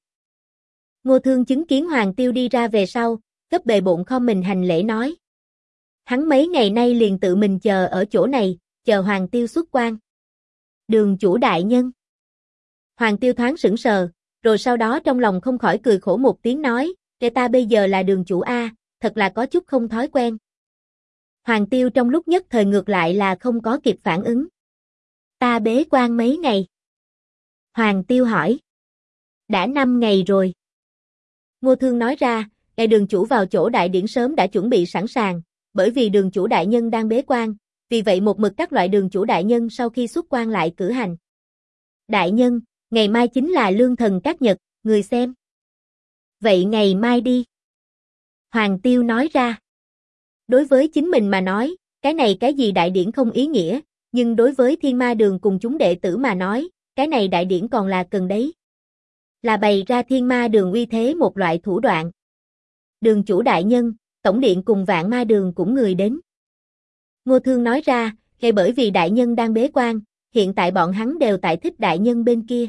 Ngô Thương chứng kiến Hoàng Tiêu đi ra về sau, gấp bề bộn khom mình hành lễ nói. Hắn mấy ngày nay liền tự mình chờ ở chỗ này, chờ Hoàng Tiêu xuất quan. Đường chủ đại nhân. Hoàng Tiêu thoáng sững sờ, rồi sau đó trong lòng không khỏi cười khổ một tiếng nói, để ta bây giờ là đường chủ A, thật là có chút không thói quen. Hoàng Tiêu trong lúc nhất thời ngược lại là không có kịp phản ứng. Ta bế quan mấy ngày? Hoàng Tiêu hỏi. Đã 5 ngày rồi. Ngô Thương nói ra, ngày đường chủ vào chỗ đại điển sớm đã chuẩn bị sẵn sàng, bởi vì đường chủ đại nhân đang bế quan, vì vậy một mực các loại đường chủ đại nhân sau khi xuất quan lại cử hành. Đại nhân, ngày mai chính là lương thần cát nhật, người xem. Vậy ngày mai đi. Hoàng Tiêu nói ra. Đối với chính mình mà nói, cái này cái gì đại điển không ý nghĩa, nhưng đối với Thiên Ma Đường cùng chúng đệ tử mà nói, cái này đại điển còn là cần đấy. Là bày ra Thiên Ma Đường uy thế một loại thủ đoạn. Đường chủ đại nhân, tổng điện cùng Vạn Ma Đường cũng người đến. Ngô Thương nói ra, hay bởi vì đại nhân đang bế quan, hiện tại bọn hắn đều tại Thích đại nhân bên kia.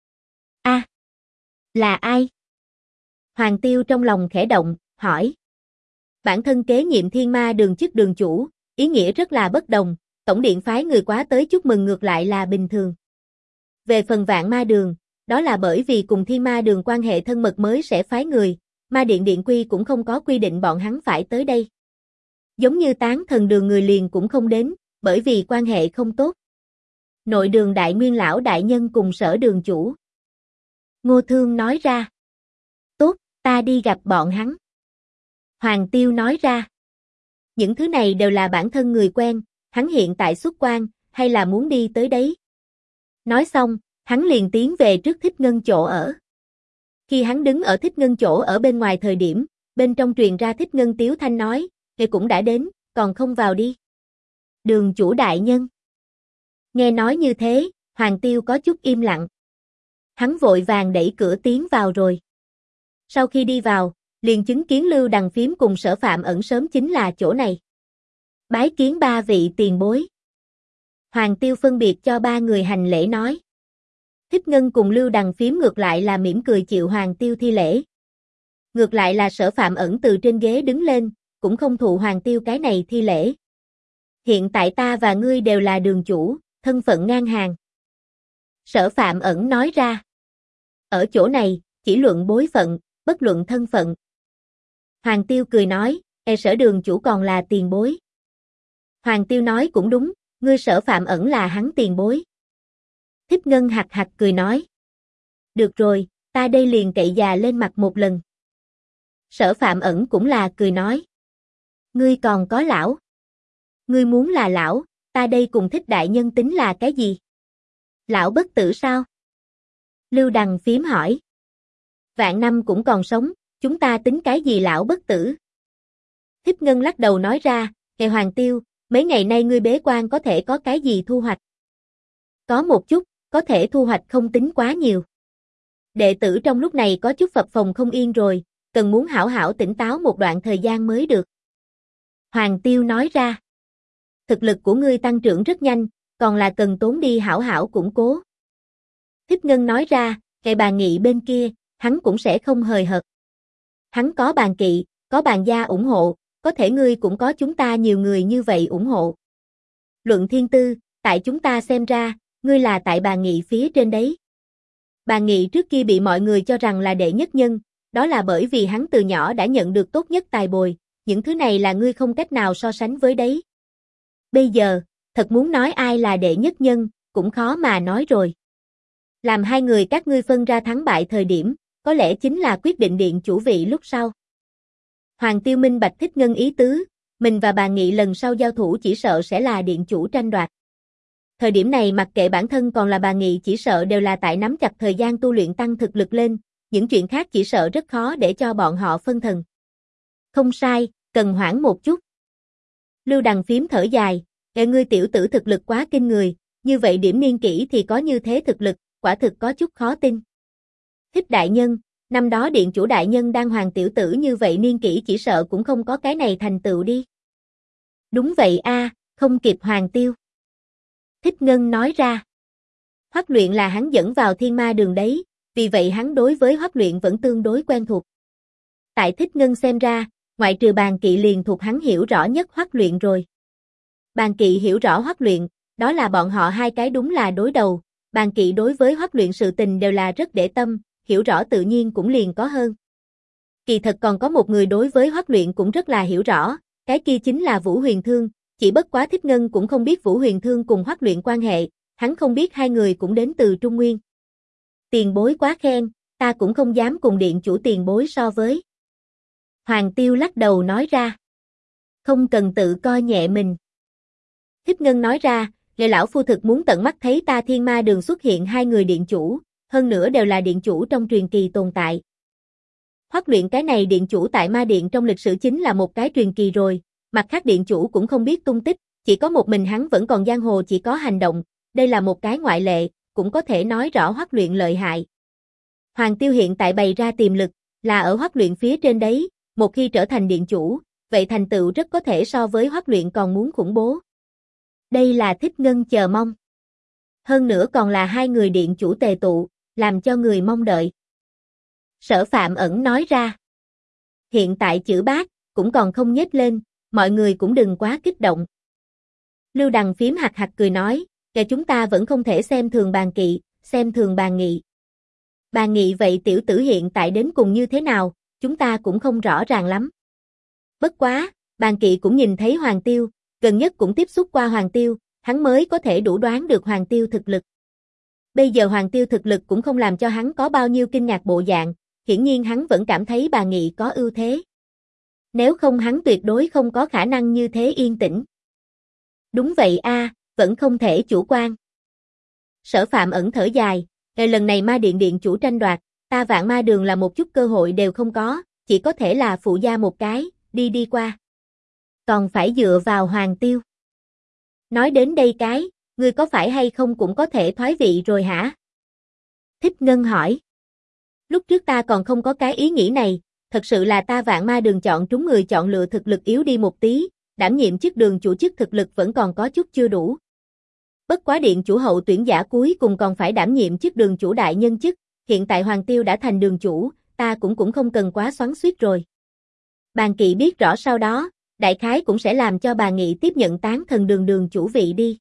A, là ai? Hoàng Tiêu trong lòng khẽ động, hỏi. Bản thân kế nhiệm Thiên Ma Đường chức đường chủ, ý nghĩa rất là bất đồng, tổng điện phái người quá tới chúc mừng ngược lại là bình thường. Về phần Vạn Ma Đường, đó là bởi vì cùng Thiên Ma Đường quan hệ thân mật mới sẽ phái người, Ma Điện Điện Quy cũng không có quy định bọn hắn phải tới đây. Giống như Tán Thần Đường người liền cũng không đến, bởi vì quan hệ không tốt. Nội đường Đại Nguyên Lão Đại Nhân cùng Sở đường chủ. Ngô Thương nói ra. Tốt, ta đi gặp bọn hắn. Hoàng Tiêu nói ra. Những thứ này đều là bản thân người quen, hắn hiện tại xuất quan, hay là muốn đi tới đấy. Nói xong, hắn liền tiến về trước Thích Ngân chỗ ở. Khi hắn đứng ở Thích Ngân chỗ ở bên ngoài thời điểm, bên trong truyền ra Thích Ngân tiếu thanh nói, "Ngươi cũng đã đến, còn không vào đi." Đường chủ đại nhân. Nghe nói như thế, Hoàng Tiêu có chút im lặng. Hắn vội vàng đẩy cửa tiến vào rồi. Sau khi đi vào, liền chứng kiến Lưu Đằng Phím cùng Sở Phạm Ẩn sớm chính là chỗ này. Bái kiến ba vị tiền bối. Hoàng Tiêu phân biệt cho ba người hành lễ nói. Thích Ngân cùng Lưu Đằng Phím ngược lại là mỉm cười chịu Hoàng Tiêu thi lễ. Ngược lại là Sở Phạm Ẩn từ trên ghế đứng lên, cũng không thụ Hoàng Tiêu cái này thi lễ. Hiện tại ta và ngươi đều là đường chủ, thân phận ngang hàng. Sở Phạm Ẩn nói ra. Ở chỗ này, chỉ luận bối phận, bất luận thân phận. Hoàng Tiêu cười nói, Sở đường chủ còn là tiền bối. Hoàng Tiêu nói cũng đúng, ngươi Sở Phạm Ẩn là hắn tiền bối. Thích Ngân hạc hạc cười nói. Được rồi, ta đây liền cậy già lên mặt một lần. Sở Phạm Ẩn cũng là cười nói. Ngươi còn có lão. Ngươi muốn là lão, ta đây cùng Thích đại nhân tính là cái gì? Lão bất tử sao? Lưu Đằng Phím hỏi. Vạn năm cũng còn sống, chúng ta tính cái gì lão bất tử? Thích Ngân lắc đầu nói ra, Hoàng Tiêu, mấy ngày nay ngươi bế quan có thể có cái gì thu hoạch? Có một chút, có thể thu hoạch không tính quá nhiều. Đệ tử trong lúc này có chút phập phồng không yên rồi, cần muốn hảo hảo tỉnh táo một đoạn thời gian mới được. Hoàng Tiêu nói ra. Thực lực của ngươi tăng trưởng rất nhanh, còn là cần tốn đi hảo hảo củng cố. Thích Ngân nói ra, bàn nghị bên kia, hắn cũng sẽ không hời hợt. Hắn có bàn kỵ, có bàn gia ủng hộ, có thể ngươi cũng có chúng ta nhiều người như vậy ủng hộ. Luận thiên tư, tại chúng ta xem ra, ngươi là tại bàn nghị phía trên đấy. Bàn nghị trước kia bị mọi người cho rằng là đệ nhất nhân, đó là bởi vì hắn từ nhỏ đã nhận được tốt nhất tài bồi, những thứ này là ngươi không cách nào so sánh với đấy. Bây giờ, thật muốn nói ai là đệ nhất nhân, cũng khó mà nói rồi. Làm hai người các ngươi phân ra thắng bại thời điểm, có lẽ chính là quyết định điện chủ vị lúc sau. Hoàng Tiêu minh bạch Thích Ngân ý tứ, mình và bà Nghị lần sau giao thủ chỉ sợ sẽ là điện chủ tranh đoạt. Thời điểm này mặc kệ bản thân còn là bà Nghị chỉ sợ đều là tại nắm chặt thời gian tu luyện tăng thực lực lên, những chuyện khác chỉ sợ rất khó để cho bọn họ phân thần. Không sai, cần hoãn một chút. Lưu Đằng Phím thở dài, ngươi tiểu tử thực lực quá kinh người, như vậy điểm niên kỷ thì có như thế thực lực, quả thực có chút khó tin. Thích đại nhân, năm đó điện chủ đại nhân đang hoàng tiểu tử như vậy niên kỷ chỉ sợ cũng không có cái này thành tựu đi. Đúng vậy a, không kịp Hoàng Tiêu. Thích Ngân nói ra. Hoắc luyện là hắn dẫn vào thiên ma đường đấy, vì vậy hắn đối với Hoắc luyện vẫn tương đối quen thuộc. Tại Thích Ngân xem ra, ngoại trừ Bàn Kỵ liền thuộc hắn hiểu rõ nhất Hoắc luyện rồi. Bàn Kỵ hiểu rõ Hoắc luyện, đó là bọn họ hai cái đúng là đối đầu, Bàn Kỵ đối với Hoắc luyện sự tình đều là rất để tâm, hiểu rõ tự nhiên cũng liền có hơn. Kỳ thật còn có một người đối với Hoắc luyện cũng rất là hiểu rõ, cái kia chính là Vũ Huyền Thương, chỉ bất quá Thích Ngân cũng không biết Vũ Huyền Thương cùng Hoắc luyện quan hệ, hắn không biết hai người cũng đến từ Trung Nguyên. Tiền bối quá khen, ta cũng không dám cùng điện chủ tiền bối so với. Hoàng Tiêu lắc đầu nói ra. Không cần tự coi nhẹ mình. Thích Ngân nói ra, lão phu thực muốn tận mắt thấy ta thiên ma đường xuất hiện hai người điện chủ, hơn nữa đều là điện chủ trong truyền kỳ tồn tại. Hoắc luyện cái này điện chủ tại ma điện trong lịch sử chính là một cái truyền kỳ rồi, mặt khác điện chủ cũng không biết tung tích, chỉ có một mình hắn vẫn còn giang hồ chỉ có hành động, đây là một cái ngoại lệ, cũng có thể nói rõ Hoắc luyện lợi hại. Hoàng Tiêu hiện tại bày ra tiềm lực, là ở Hoắc luyện phía trên đấy, một khi trở thành điện chủ, vậy thành tựu rất có thể so với Hoắc luyện còn muốn khủng bố. Đây là Thích Ngân chờ mong. Hơn nữa còn là hai người điện chủ tề tụ, làm cho người mong đợi. Sở Phạm Ẩn nói ra. Hiện tại chữ bát, cũng còn không nhếch lên, mọi người cũng đừng quá kích động. Lưu Đằng Phím hạc hạc cười nói, kể chúng ta vẫn không thể xem thường Bàn Kỵ, xem thường Bàn Nghị. Bàn Nghị vậy tiểu tử hiện tại đến cùng như thế nào, chúng ta cũng không rõ ràng lắm. Bất quá, Bàn Kỵ cũng nhìn thấy Hoàng Tiêu, gần nhất cũng tiếp xúc qua Hoàng Tiêu, hắn mới có thể đủ đoán được Hoàng Tiêu thực lực. Bây giờ Hoàng Tiêu thực lực cũng không làm cho hắn có bao nhiêu kinh ngạc bộ dạng, hiển nhiên hắn vẫn cảm thấy Bàn Nghị có ưu thế. Nếu không hắn tuyệt đối không có khả năng như thế yên tĩnh. Đúng vậy a, vẫn không thể chủ quan. Sở Phạm Ẩn thở dài, lần này ma điện điện chủ tranh đoạt, ta Vạn Ma Đường là một chút cơ hội đều không có, chỉ có thể là phụ gia một cái, đi qua. Còn phải dựa vào Hoàng Tiêu. Nói đến đây cái, ngươi có phải hay không cũng có thể thoái vị rồi hả? Thích Ngân hỏi. Lúc trước ta còn không có cái ý nghĩ này, thật sự là ta Vạn Ma Đường chọn trúng người chọn lựa thực lực yếu đi một tí, đảm nhiệm chức đường chủ chức thực lực vẫn còn có chút chưa đủ. Bất quá điện chủ hậu tuyển giả cuối cùng còn phải đảm nhiệm chức đường chủ đại nhân chức, hiện tại Hoàng Tiêu đã thành đường chủ, ta cũng không cần quá xoắn xuýt rồi. Bàn Kỵ biết rõ sau đó, đại khái cũng sẽ làm cho bà Nghị tiếp nhận tán thần đường chủ vị đi.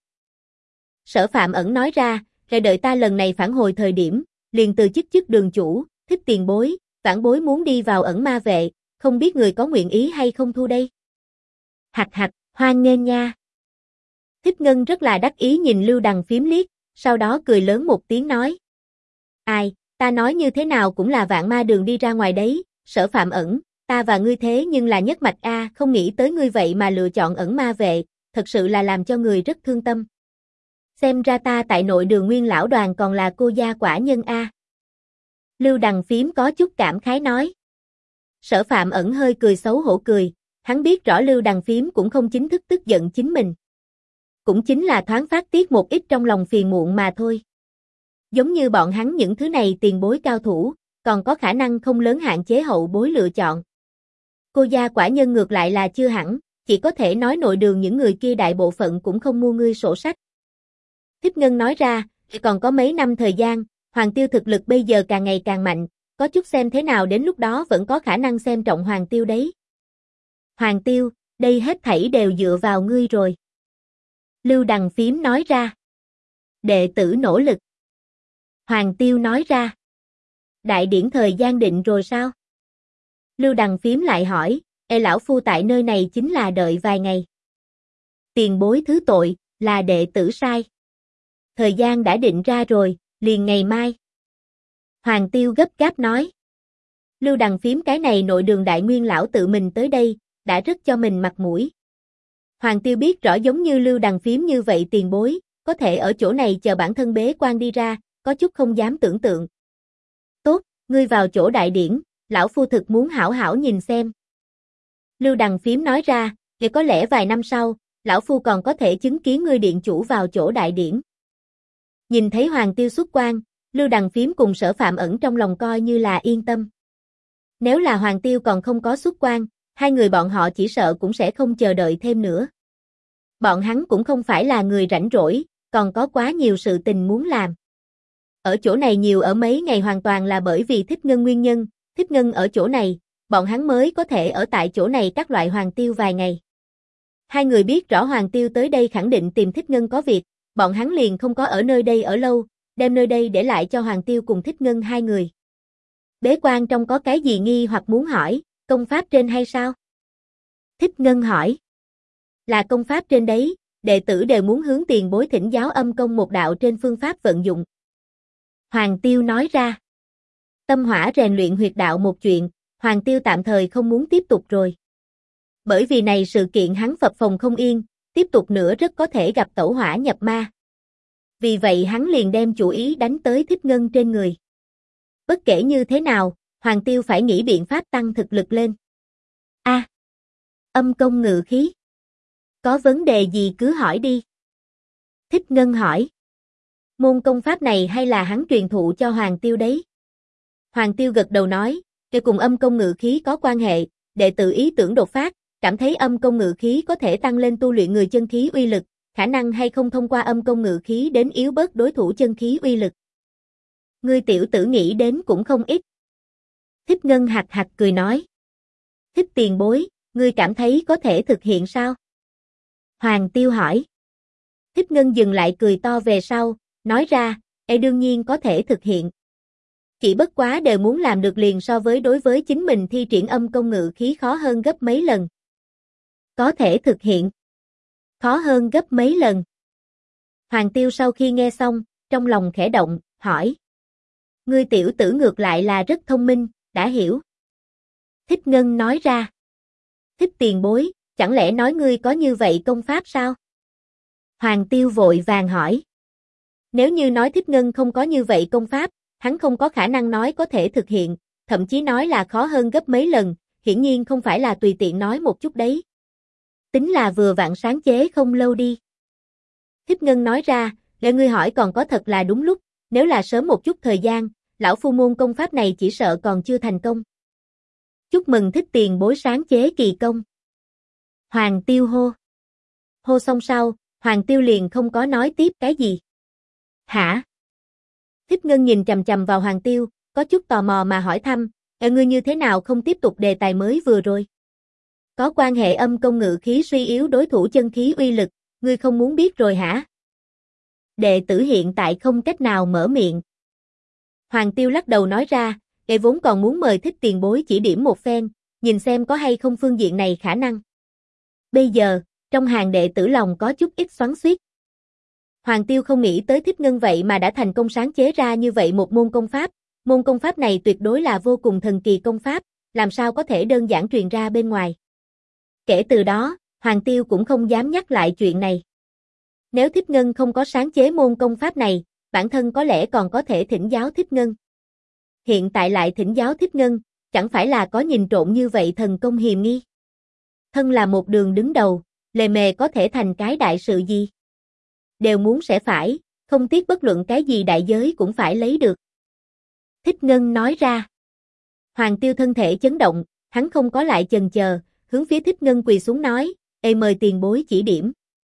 Sở Phạm Ẩn nói ra, rồi đợi ta lần này phản hồi thời điểm, liền từ chức đường chủ, Thích tiền bối, vãn bối muốn đi vào ẩn ma vệ, không biết người có nguyện ý hay không thu đây. Hạch hạch, hoan nghênh nha. Thích Ngân rất là đắc ý nhìn Lưu Đằng Phím liếc, sau đó cười lớn một tiếng nói. Ai, ta nói như thế nào cũng là Vạn Ma Đường đi ra ngoài đấy, Sở Phạm Ẩn, ta và ngươi thế nhưng là nhất mạch a, không nghĩ tới ngươi vậy mà lựa chọn ẩn ma vệ, thật sự là làm cho người rất thương tâm. Xem ra ta tại nội đường Nguyên lão đoàn còn là cô gia quả nhân a. Lưu Đằng Phím có chút cảm khái nói. Sở Phạm Ẩn hơi cười xấu hổ cười, hắn biết rõ Lưu Đằng Phím cũng không chính thức tức giận chính mình. Cũng chính là thoáng phát tiết một ít trong lòng phiền muộn mà thôi. Giống như bọn hắn những thứ này tiền bối cao thủ, còn có khả năng không lớn hạn chế hậu bối lựa chọn. Cô gia quả nhân ngược lại là chưa hẳn, chỉ có thể nói nội đường những người kia đại bộ phận cũng không mua ngươi sổ sách. Thích Ngân nói ra, còn có mấy năm thời gian, Hoàng Tiêu thực lực bây giờ càng ngày càng mạnh, có chút xem thế nào đến lúc đó vẫn có khả năng xem trọng Hoàng Tiêu đấy. Hoàng Tiêu, đây hết thảy đều dựa vào ngươi rồi. Lưu Đằng Phím nói ra. Đệ tử nỗ lực. Hoàng Tiêu nói ra. Đại điển thời gian định rồi sao? Lưu Đằng Phím lại hỏi, lão phu tại nơi này chính là đợi vài ngày. Tiền bối thứ tội, là đệ tử sai. Thời gian đã định ra rồi, liền ngày mai. Hoàng Tiêu gấp gáp nói. Lưu Đằng Phím cái này nội đường đại nguyên lão tự mình tới đây, đã rất cho mình mặt mũi. Hoàng Tiêu biết rõ giống như Lưu Đằng Phím như vậy tiền bối, có thể ở chỗ này chờ bản thân bế quan đi ra, có chút không dám tưởng tượng. Tốt, ngươi vào chỗ đại điển, lão phu thực muốn hảo hảo nhìn xem. Lưu Đằng Phím nói ra, để có lẽ vài năm sau, lão phu còn có thể chứng kiến ngươi điện chủ vào chỗ đại điển. Nhìn thấy Hoàng Tiêu xuất quan, Lưu Đằng Phím cùng Sở Phạm Ẩn trong lòng coi như là yên tâm. Nếu là Hoàng Tiêu còn không có xuất quan, hai người bọn họ chỉ sợ cũng sẽ không chờ đợi thêm nữa. Bọn hắn cũng không phải là người rảnh rỗi, còn có quá nhiều sự tình muốn làm. Ở chỗ này nhiều ở mấy ngày hoàn toàn là bởi vì Thích Ngân nguyên nhân, Thích Ngân ở chỗ này, bọn hắn mới có thể ở tại chỗ này các loại Hoàng Tiêu vài ngày. Hai người biết rõ Hoàng Tiêu tới đây khẳng định tìm Thích Ngân có việc, bọn hắn liền không có ở nơi đây ở lâu, đem nơi đây để lại cho Hoàng Tiêu cùng Thích Ngân hai người. Bế quan trong có cái gì nghi hoặc muốn hỏi, công pháp trên hay sao? Thích Ngân hỏi. Là công pháp trên đấy, đệ tử đều muốn hướng tiền bối thỉnh giáo âm công một đạo trên phương pháp vận dụng. Hoàng Tiêu nói ra. Tâm hỏa rèn luyện huyệt đạo một chuyện, Hoàng Tiêu tạm thời không muốn tiếp tục rồi. Bởi vì này sự kiện hắn phập phồng không yên, tiếp tục nữa rất có thể gặp tẩu hỏa nhập ma. Vì vậy hắn liền đem chủ ý đánh tới Thích Ngân trên người. Bất kể như thế nào, Hoàng Tiêu phải nghĩ biện pháp tăng thực lực lên. Âm công ngự khí. Có vấn đề gì cứ hỏi đi. Thích Ngân hỏi. Môn công pháp này hay là hắn truyền thụ cho Hoàng Tiêu đấy? Hoàng Tiêu gật đầu nói, cái cùng âm công ngự khí có quan hệ, đệ tử ý tưởng đột phát, cảm thấy âm công ngự khí có thể tăng lên tu luyện người chân khí uy lực, khả năng hay không thông qua âm công ngự khí đến yếu bớt đối thủ chân khí uy lực. Ngươi tiểu tử nghĩ đến cũng không ít. Thích Ngân hạc hạc cười nói. Thích tiền bối, ngươi cảm thấy có thể thực hiện sao? Hoàng Tiêu hỏi. Thích Ngân dừng lại cười to về sau, nói ra, đương nhiên có thể thực hiện. Chỉ bất quá đều muốn làm được liền so với đối với chính mình thi triển âm công ngự khí khó hơn gấp mấy lần. Có thể thực hiện. Khó hơn gấp mấy lần. Hoàng Tiêu sau khi nghe xong, trong lòng khẽ động, hỏi. Ngươi tiểu tử ngược lại là rất thông minh, đã hiểu. Thích Ngân nói ra. Thích tiền bối, chẳng lẽ nói ngươi có như vậy công pháp sao? Hoàng Tiêu vội vàng hỏi. Nếu như nói Thích Ngân không có như vậy công pháp, hắn không có khả năng nói có thể thực hiện, thậm chí nói là khó hơn gấp mấy lần, hiển nhiên không phải là tùy tiện nói một chút đấy. Tính là vừa vặn sáng chế không lâu đi. Thích Ngân nói ra, để ngươi hỏi còn có thật là đúng lúc, nếu là sớm một chút thời gian, lão phu môn công pháp này chỉ sợ còn chưa thành công. Chúc mừng Thích tiền bối sáng chế kỳ công. Hoàng Tiêu hô. Hô xong sau, Hoàng Tiêu liền không có nói tiếp cái gì. Hả? Thích Ngân nhìn chằm chằm vào Hoàng Tiêu, có chút tò mò mà hỏi thăm, ngươi như thế nào không tiếp tục đề tài mới vừa rồi? Có quan hệ âm công ngự khí suy yếu đối thủ chân khí uy lực, ngươi không muốn biết rồi hả? Đệ tử hiện tại không cách nào mở miệng. Hoàng Tiêu lắc đầu nói ra, vốn còn muốn mời Thích tiền bối chỉ điểm một phen, nhìn xem có hay không phương diện này khả năng. Bây giờ, trong hàng đệ tử lòng có chút ít xoắn xuýt. Hoàng Tiêu không nghĩ tới Thích Ngân vậy mà đã thành công sáng chế ra như vậy một môn công pháp này tuyệt đối là vô cùng thần kỳ công pháp, làm sao có thể đơn giản truyền ra bên ngoài. Kể từ đó, Hoàng Tiêu cũng không dám nhắc lại chuyện này. Nếu Thích Ngân không có sáng chế môn công pháp này, bản thân có lẽ còn có thể thỉnh giáo Thích Ngân. Hiện tại lại thỉnh giáo Thích Ngân, chẳng phải là có nhìn trộm như vậy thần công hiềm nghi. Thân là một đường đứng đầu, lề mề có thể thành cái đại sự gì? Đều muốn sẽ phải, không tiếc bất luận cái gì đại giới cũng phải lấy được. Thích Ngân nói ra. Hoàng Tiêu thân thể chấn động, hắn không có lại chần chờ, hướng phía Thích Ngân quỳ xuống nói, mời tiền bối chỉ điểm.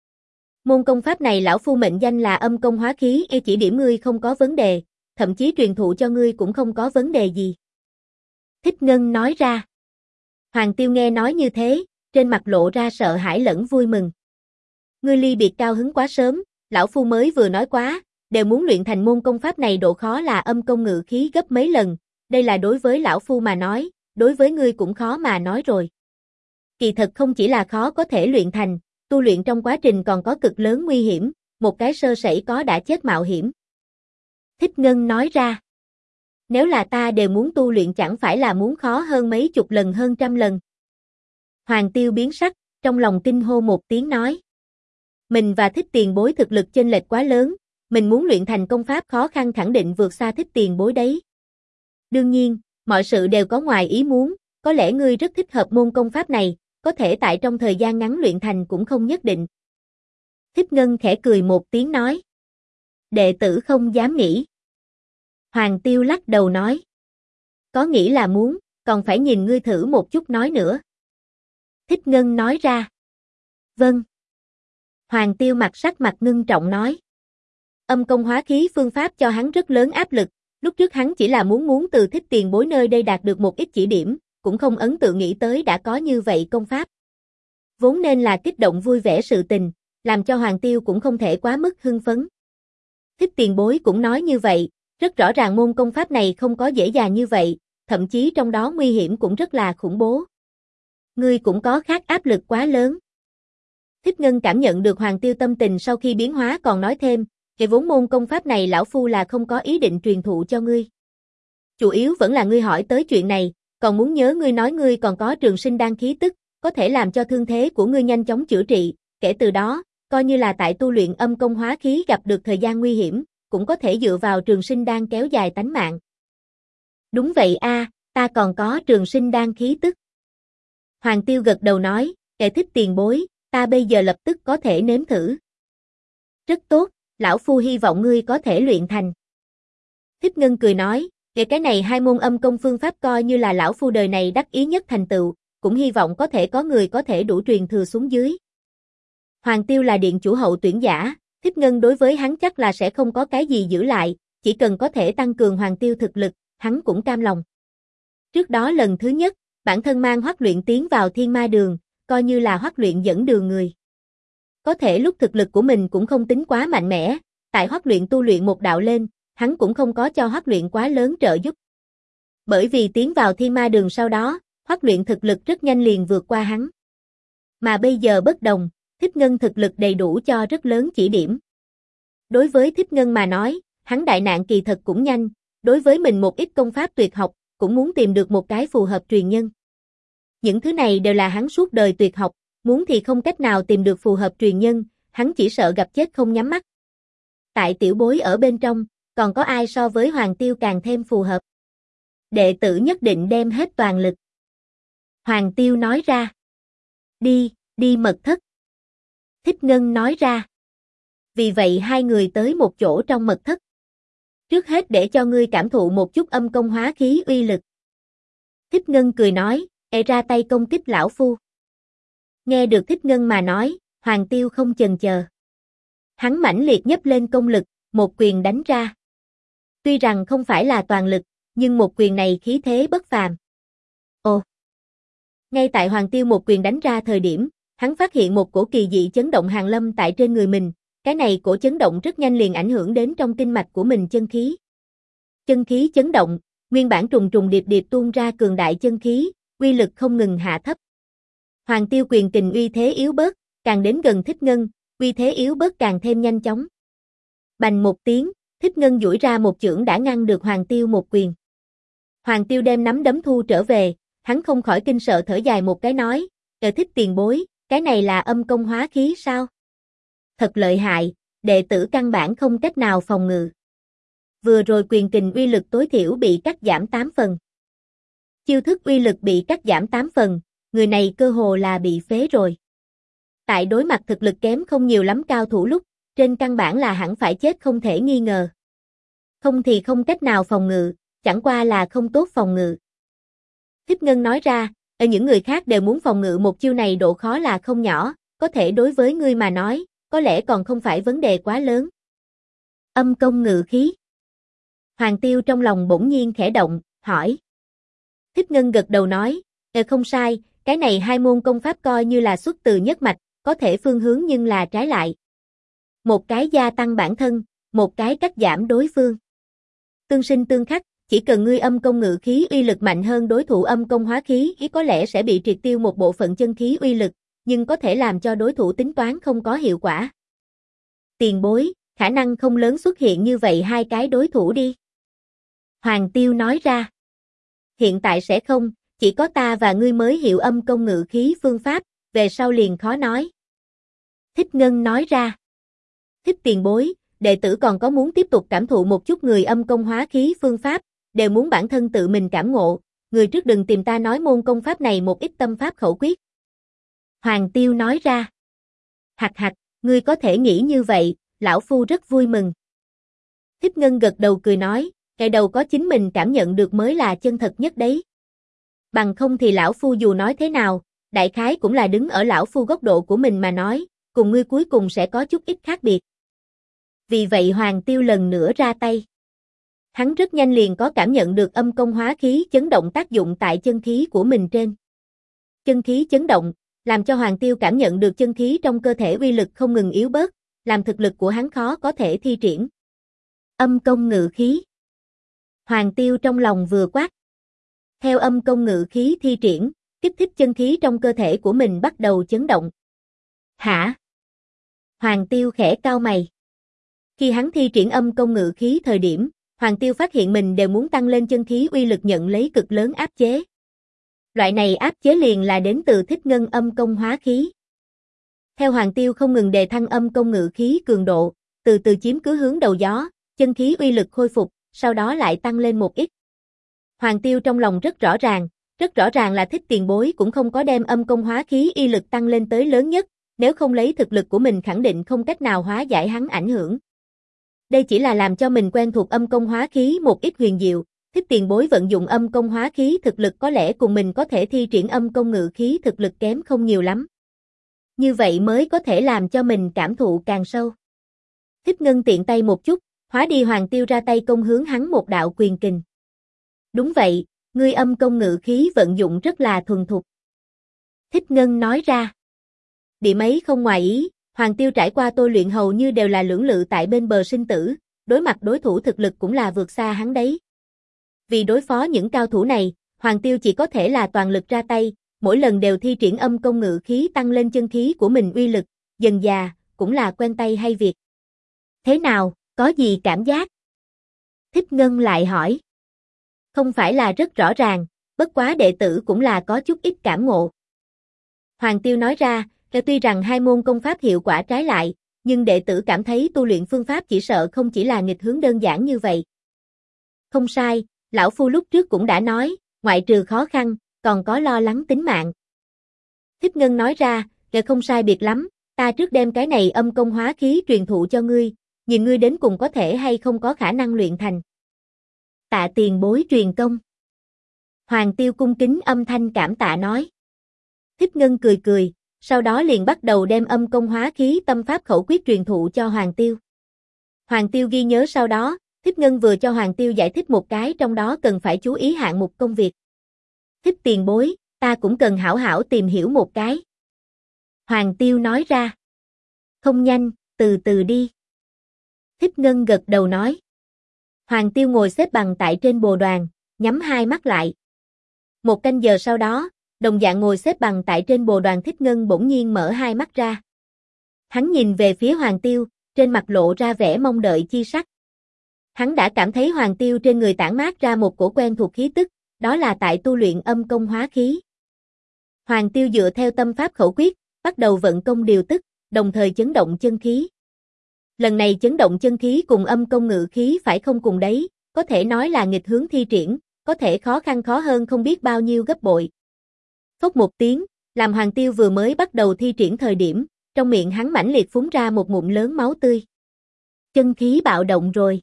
Môn công pháp này lão phu mệnh danh là âm công hóa khí, chỉ điểm ngươi không có vấn đề, thậm chí truyền thụ cho ngươi cũng không có vấn đề gì. Thích Ngân nói ra. Hoàng Tiêu nghe nói như thế, trên mặt lộ ra sợ hãi lẫn vui mừng. Ngươi ly biệt cao hứng quá sớm, lão phu mới vừa nói quá, đều muốn luyện thành môn công pháp này độ khó là âm công ngự khí gấp mấy lần, đây là đối với lão phu mà nói, đối với ngươi cũng khó mà nói rồi. Kỳ thật không chỉ là khó có thể luyện thành, tu luyện trong quá trình còn có cực lớn nguy hiểm, một cái sơ sẩy có đã chết mạo hiểm. Thích Ngân nói ra. Nếu là ta đều muốn tu luyện chẳng phải là muốn khó hơn mấy chục lần hơn trăm lần. Hoàng Tiêu biến sắc, trong lòng kinh hô một tiếng nói. Mình và Thích tiền bối thực lực chênh lệch quá lớn, mình muốn luyện thành công pháp khó khăn khẳng định vượt xa Thích tiền bối đấy. Đương nhiên, mọi sự đều có ngoài ý muốn, có lẽ ngươi rất thích hợp môn công pháp này, có thể tại trong thời gian ngắn luyện thành cũng không nhất định. Thích Ngân khẽ cười một tiếng nói. Đệ tử không dám nghĩ. Hoàng Tiêu lắc đầu nói. Có nghĩ là muốn, còn phải nhìn ngươi thử một chút nói nữa. Thích Ngân nói ra. Vâng. Hoàng Tiêu sắc mặt ngưng trọng nói. Âm công hóa khí phương pháp cho hắn rất lớn áp lực, lúc trước hắn chỉ là muốn từ Thích tiền bối nơi đây đạt được một ít chỉ điểm, cũng không ấn tượng nghĩ tới đã có như vậy công pháp. Vốn nên là kích động vui vẻ sự tình, làm cho Hoàng Tiêu cũng không thể quá mức hưng phấn. Thích tiền bối cũng nói như vậy, rất rõ ràng môn công pháp này không có dễ dàng như vậy, thậm chí trong đó nguy hiểm cũng rất là khủng bố. Ngươi cũng có khác áp lực quá lớn. Thích Ngân cảm nhận được Hoàng Tiêu tâm tình sau khi biến hóa còn nói thêm, vốn môn công pháp này lão phu là không có ý định truyền thụ cho ngươi. Chủ yếu vẫn là ngươi hỏi tới chuyện này, còn muốn nhớ ngươi nói ngươi còn có trường sinh đan khí tức, có thể làm cho thương thế của ngươi nhanh chóng chữa trị, kể từ đó, coi như là tại tu luyện âm công hóa khí gặp được thời gian nguy hiểm, cũng có thể dựa vào trường sinh đan kéo dài tánh mạng. Đúng vậy a, ta còn có trường sinh đan khí tức. Hoàng Tiêu gật đầu nói, Thích tiền bối, ta bây giờ lập tức có thể nếm thử. Rất tốt, lão phu hy vọng ngươi có thể luyện thành. Thích Ngân cười nói, cái này hai môn âm công phương pháp coi như là lão phu đời này đắc ý nhất thành tựu, cũng hy vọng có thể có người có thể đủ truyền thừa xuống dưới. Hoàng Tiêu là điện chủ hậu tuyển giả, Thích Ngân đối với hắn chắc là sẽ không có cái gì giữ lại, chỉ cần có thể tăng cường Hoàng Tiêu thực lực, hắn cũng cam lòng. Trước đó lần thứ nhất, bản thân mang Hoắc Luyện tiến vào Thiên Ma Đường, coi như là Hoắc Luyện dẫn đường người. Có thể lúc thực lực của mình cũng không tính quá mạnh mẽ, tại Hoắc Luyện tu luyện một đạo lên, hắn cũng không có cho Hoắc Luyện quá lớn trợ giúp. Bởi vì tiến vào Thiên Ma Đường sau đó, Hoắc Luyện thực lực rất nhanh liền vượt qua hắn. Mà bây giờ bất đồng, Thích Ngân thực lực đầy đủ cho rất lớn chỉ điểm. Đối với Thích Ngân mà nói, hắn đại nạn kỳ thật cũng nhanh, đối với mình một ít công pháp tuyệt học, cũng muốn tìm được một cái phù hợp truyền nhân. Những thứ này đều là hắn suốt đời tuyệt học, muốn thì không cách nào tìm được phù hợp truyền nhân, hắn chỉ sợ gặp chết không nhắm mắt. Tại tiểu bối ở bên trong, còn có ai so với Hoàng Tiêu càng thêm phù hợp? Đệ tử nhất định đem hết toàn lực. Hoàng Tiêu nói ra. Đi mật thất. Thích Ngân nói ra. Vì vậy hai người tới một chỗ trong mật thất. Trước hết để cho ngươi cảm thụ một chút âm công hóa khí uy lực. Thích Ngân cười nói, ra tay công kích lão phu. Nghe được Thích Ngân mà nói, Hoàng Tiêu không chần chờ. Hắn mãnh liệt nhấc lên công lực, một quyền đánh ra. Tuy rằng không phải là toàn lực, nhưng một quyền này khí thế bất phàm. Ồ! Ngay tại Hoàng Tiêu một quyền đánh ra thời điểm, hắn phát hiện một cổ kỳ dị chấn động hàn lâm tại trên người mình, cái này cổ chấn động rất nhanh liền ảnh hưởng đến trong kinh mạch của mình chân khí. Chân khí chấn động, nguyên bản trùng trùng điệp điệp tuôn ra cường đại chân khí, uy lực không ngừng hạ thấp. Hoàng Tiêu quyền kình uy thế yếu bớt, càng đến gần Thích Ngân, uy thế yếu bớt càng thêm nhanh chóng. Bành một tiếng, Thích Ngân duỗi ra một chưởng đã ngăn được Hoàng Tiêu một quyền. Hoàng Tiêu đem nắm đấm thu trở về, hắn không khỏi kinh sợ thở dài một cái nói, Thích tiền bối, cái này là âm công hóa khí sao? Thật lợi hại, đệ tử căn bản không cách nào phòng ngự. Vừa rồi quyền kình uy lực tối thiểu bị cắt giảm 8 phần. Chiêu thức uy lực bị cắt giảm 8 phần, người này cơ hồ là bị phế rồi. Tại đối mặt thực lực kém không nhiều lắm cao thủ lúc, trên căn bản là hẳn phải chết không thể nghi ngờ. Không thì không cách nào phòng ngự, chẳng qua là không tốt phòng ngự. Thích Ngân nói ra, ở những người khác đều muốn phòng ngự một chiêu này độ khó là không nhỏ, có thể đối với ngươi mà nói, có lẽ còn không phải vấn đề quá lớn. Âm công ngự khí. Hoàng Tiêu trong lòng bỗng nhiên khẽ động, hỏi. Thích Ngân gật đầu nói, không sai, cái này hai môn công pháp coi như là xuất từ nhất mạch, có thể phương hướng nhưng là trái lại. Một cái gia tăng bản thân, một cái cắt giảm đối phương. Tương sinh tương khắc, chỉ cần ngươi âm công ngự khí uy lực mạnh hơn đối thủ âm công hóa khí ý có lẽ sẽ bị triệt tiêu một bộ phận chân khí uy lực, nhưng có thể làm cho đối thủ tính toán không có hiệu quả. Tiền bối, khả năng không lớn xuất hiện như vậy hai cái đối thủ đi. Hoàng Tiêu nói ra. Hiện tại sẽ không, chỉ có ta và ngươi mới hiểu âm công ngự khí phương pháp, về sau liền khó nói. Thích Ngân nói ra. Thích tiền bối, đệ tử còn có muốn tiếp tục cảm thụ một chút người âm công hóa khí phương pháp, đều muốn bản thân tự mình cảm ngộ, người trước đừng tìm ta nói môn công pháp này một ít tâm pháp khẩu quyết. Hoàng Tiêu nói ra. Hạc hạc, ngươi có thể nghĩ như vậy, lão phu rất vui mừng. Thích Ngân gật đầu cười nói, cái đầu có chính mình cảm nhận được mới là chân thật nhất đấy. Bằng không thì lão phu dù nói thế nào, đại khái cũng là đứng ở lão phu góc độ của mình mà nói, cùng ngươi cuối cùng sẽ có chút ít khác biệt. Vì vậy Hoàng Tiêu lần nữa ra tay. Hắn rất nhanh liền có cảm nhận được âm công hóa khí chấn động tác dụng tại chân khí của mình trên. Chân khí chấn động, làm cho Hoàng Tiêu cảm nhận được chân khí trong cơ thể uy lực không ngừng yếu bớt, làm thực lực của hắn khó có thể thi triển. Âm công ngự khí. Hoàng Tiêu trong lòng vừa quát. Theo âm công ngự khí thi triển, kích thích chân khí trong cơ thể của mình bắt đầu chấn động. Hả? Hoàng Tiêu khẽ cau mày. Khi hắn thi triển âm công ngự khí thời điểm, Hoàng Tiêu phát hiện mình đều muốn tăng lên chân khí uy lực nhận lấy cực lớn áp chế. Loại này áp chế liền là đến từ Thích Ngân âm công hóa khí. Theo Hoàng Tiêu không ngừng đề thăng âm công ngự khí cường độ, từ từ chiếm cứ hướng đầu gió, chân khí uy lực khôi phục, sau đó lại tăng lên một ít. Hoàng Tiêu trong lòng rất rõ ràng là Thích tiền bối cũng không có đem âm công hóa khí uy lực tăng lên tới lớn nhất, nếu không lấy thực lực của mình khẳng định không cách nào hóa giải hắn ảnh hưởng. Đây chỉ là làm cho mình quen thuộc âm công hóa khí một ít huyền diệu, Thích tiền bối vận dụng âm công hóa khí thực lực có lẽ cùng mình có thể thi triển âm công ngự khí thực lực kém không nhiều lắm. Như vậy mới có thể làm cho mình cảm thụ càng sâu. Thích Ngân tiện tay một chút, hóa đi Hoàng Tiêu ra tay công hướng hắn một đạo quyền kình. Đúng vậy, ngươi âm công ngự khí vận dụng rất là thuần thục. Thích Ngân nói ra. Điểm ấy không ngoài ý, Hoàng Tiêu trải qua tôi luyện hầu như đều là lưỡng lự tại bên bờ sinh tử, đối mặt đối thủ thực lực cũng là vượt xa hắn đấy. Vì đối phó những cao thủ này, Hoàng Tiêu chỉ có thể là toàn lực ra tay, mỗi lần đều thi triển âm công ngự khí tăng lên chân khí của mình uy lực, dần dà, cũng là quen tay hay việc. Thế nào, có gì cảm giác? Thích Ngân lại hỏi. Không phải là rất rõ ràng, bất quá đệ tử cũng là có chút ít cảm ngộ. Hoàng Tiêu nói ra, tuy rằng hai môn công pháp hiệu quả trái lại, nhưng đệ tử cảm thấy tu luyện phương pháp chỉ sợ không chỉ là nghịch hướng đơn giản như vậy. Không sai, lão phu lúc trước cũng đã nói, ngoại trừ khó khăn, còn có lo lắng tính mạng. Thích Ngân nói ra, không sai biệt lắm, ta trước đem cái này âm công hóa khí truyền thụ cho ngươi, nhìn ngươi đến cùng có thể hay không có khả năng luyện thành. Tạ tiền bối truyền công. Hoàng Tiêu cung kính âm thanh cảm tạ nói. Thích Ngân cười cười, sau đó liền bắt đầu đem âm công hóa khí tâm pháp khẩu quyết truyền thụ cho Hoàng Tiêu. Hoàng Tiêu ghi nhớ sau đó, Thích Ngân vừa cho Hoàng Tiêu giải thích một cái trong đó cần phải chú ý hạng mục công việc. Thích tiền bối, ta cũng cần hảo hảo tìm hiểu một cái. Hoàng Tiêu nói ra. Không nhanh, từ từ đi. Thích Ngân gật đầu nói. Hoàng Tiêu ngồi xếp bằng tại trên bồ đoàn, nhắm hai mắt lại. Một canh giờ sau đó, đồng dạng ngồi xếp bằng tại trên bồ đoàn Thích Ngân bỗng nhiên mở hai mắt ra. Hắn nhìn về phía Hoàng Tiêu, trên mặt lộ ra vẻ mong đợi chi sắc. Hắn đã cảm thấy Hoàng Tiêu trên người tản mát ra một cổ quen thuộc khí tức, đó là tại tu luyện âm công hóa khí. Hoàng Tiêu dựa theo tâm pháp khẩu quyết, bắt đầu vận công điều tức, đồng thời chấn động chân khí. Lần này chấn động chân khí cùng âm công ngự khí phải không cùng đấy, có thể nói là nghịch hướng thi triển, có thể khó khăn khó hơn không biết bao nhiêu gấp bội. Phốc một tiếng, làm Hoàng Tiêu vừa mới bắt đầu thi triển thời điểm, trong miệng hắn mãnh liệt phúng ra một ngụm lớn máu tươi. Chân khí bạo động rồi.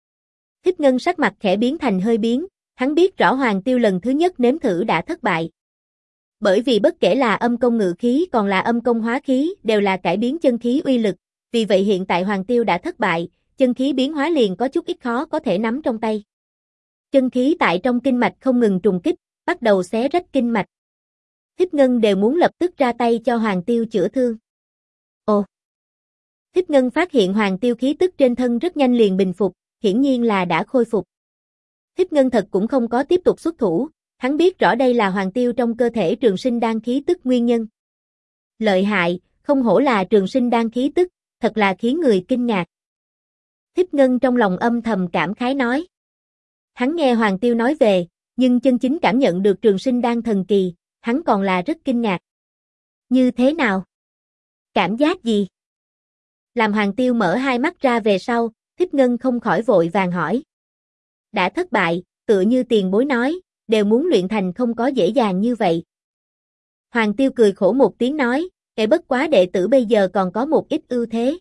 Thích Ngân sắc mặt khẽ biến thành hơi biến, hắn biết rõ Hoàng Tiêu lần thứ nhất nếm thử đã thất bại. Bởi vì bất kể là âm công ngự khí còn là âm công hóa khí đều là cải biến chân khí uy lực, vì vậy hiện tại Hoàng Tiêu đã thất bại, chân khí biến hóa liền có chút ít khó có thể nắm trong tay. Chân khí tại trong kinh mạch không ngừng trùng kích, bắt đầu xé rách kinh mạch. Thích Ngân đều muốn lập tức ra tay cho Hoàng Tiêu chữa thương. Ồ! Thích Ngân phát hiện Hoàng Tiêu khí tức trên thân rất nhanh liền bình phục, hiển nhiên là đã khôi phục. Thích Ngân thật cũng không có tiếp tục xuất thủ, hắn biết rõ đây là Hoàng Tiêu trong cơ thể trường sinh đan khí tức nguyên nhân. Lợi hại, không hổ là trường sinh đan khí tức, thật là khiến người kinh ngạc. Thích Ngân trong lòng âm thầm cảm khái nói. Hắn nghe Hoàng Tiêu nói về, nhưng chân chính cảm nhận được trường sinh đan thần kỳ, hắn còn là rất kinh ngạc. Như thế nào? Cảm giác gì? Làm Hoàng Tiêu mở hai mắt ra về sau, Thích Ngân không khỏi vội vàng hỏi. Đã thất bại, tựa như tiền bối nói, đều muốn luyện thành không có dễ dàng như vậy. Hoàng Tiêu cười khổ một tiếng nói, bất quá đệ tử bây giờ còn có một ít ưu thế.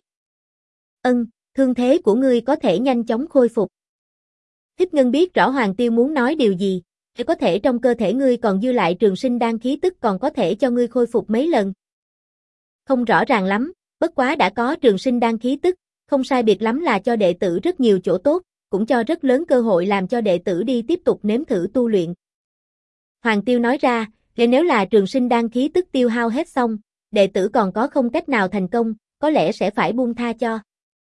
Thương thế của ngươi có thể nhanh chóng khôi phục. Thích Ngân biết rõ Hoàng Tiêu muốn nói điều gì, có thể trong cơ thể ngươi còn dư lại trường sinh đan khí tức còn có thể cho ngươi khôi phục mấy lần. Không rõ ràng lắm, bất quá đã có trường sinh đan khí tức, không sai biệt lắm là cho đệ tử rất nhiều chỗ tốt, cũng cho rất lớn cơ hội làm cho đệ tử đi tiếp tục nếm thử tu luyện. Hoàng Tiêu nói ra, nếu là trường sinh đan khí tức tiêu hao hết xong, đệ tử còn có không cách nào thành công, có lẽ sẽ phải buông tha cho.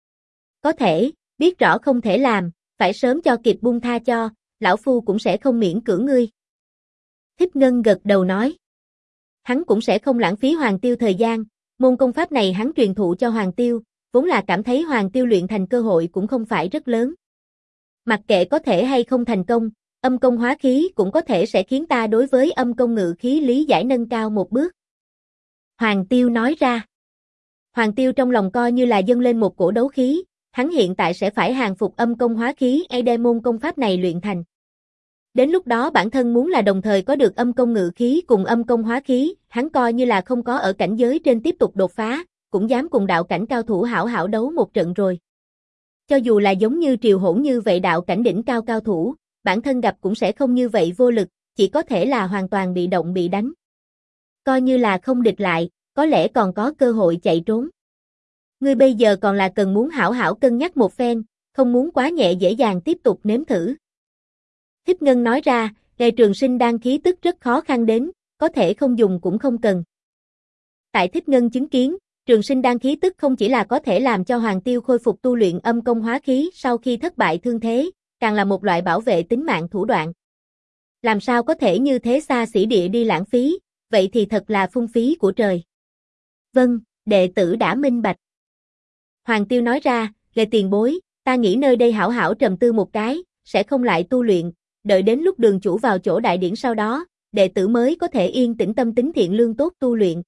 Có thể, biết rõ không thể làm, phải sớm cho kịp buông tha cho, lão phu cũng sẽ không miễn cưỡng ngươi. Thích Ngân gật đầu nói. Hắn cũng sẽ không lãng phí Hoàng Tiêu thời gian, môn công pháp này hắn truyền thụ cho Hoàng Tiêu, vốn là cảm thấy Hoàng Tiêu luyện thành cơ hội cũng không phải rất lớn. Mặc kệ có thể hay không thành công, âm công hóa khí cũng có thể sẽ khiến ta đối với âm công ngự khí lý giải nâng cao một bước. Hoàng Tiêu nói ra. Hoàng Tiêu trong lòng coi như là dâng lên một cổ đấu khí, hắn hiện tại sẽ phải hàng phục âm công hóa khí đem môn công pháp này luyện thành. Đến lúc đó bản thân muốn là đồng thời có được âm công ngự khí cùng âm công hóa khí, hắn coi như là không có ở cảnh giới trên tiếp tục đột phá, cũng dám cùng đạo cảnh cao thủ hảo hảo đấu một trận rồi. Cho dù là giống như Triều Hỗn như vậy đạo cảnh đỉnh cao cao thủ, bản thân gặp cũng sẽ không như vậy vô lực, chỉ có thể là hoàn toàn bị động bị đánh. Coi như là không địch lại, có lẽ còn có cơ hội chạy trốn. Ngươi bây giờ còn là cần muốn hảo hảo cân nhắc một phen, không muốn quá nhẹ dễ dàng tiếp tục nếm thử. Thích Ngân nói ra, trường sinh đan khí tức rất khó khăn đến, có thể không dùng cũng không cần. Tại Thích Ngân chứng kiến, trường sinh đan khí tức không chỉ là có thể làm cho Hoàng Tiêu khôi phục tu luyện âm công hóa khí sau khi thất bại thương thế, càng là một loại bảo vệ tính mạng thủ đoạn. Làm sao có thể như thế xa xỉ địa đi lãng phí, vậy thì thật là phung phí của trời. Vâng, đệ tử đã minh bạch. Hoàng Tiêu nói ra, tiền bối, ta nghĩ nơi đây hảo hảo trầm tư một cái, sẽ không lại tu luyện, đợi đến lúc đường chủ vào chỗ đại điển sau đó, đệ tử mới có thể yên tĩnh tâm tính thiện lương tốt tu luyện.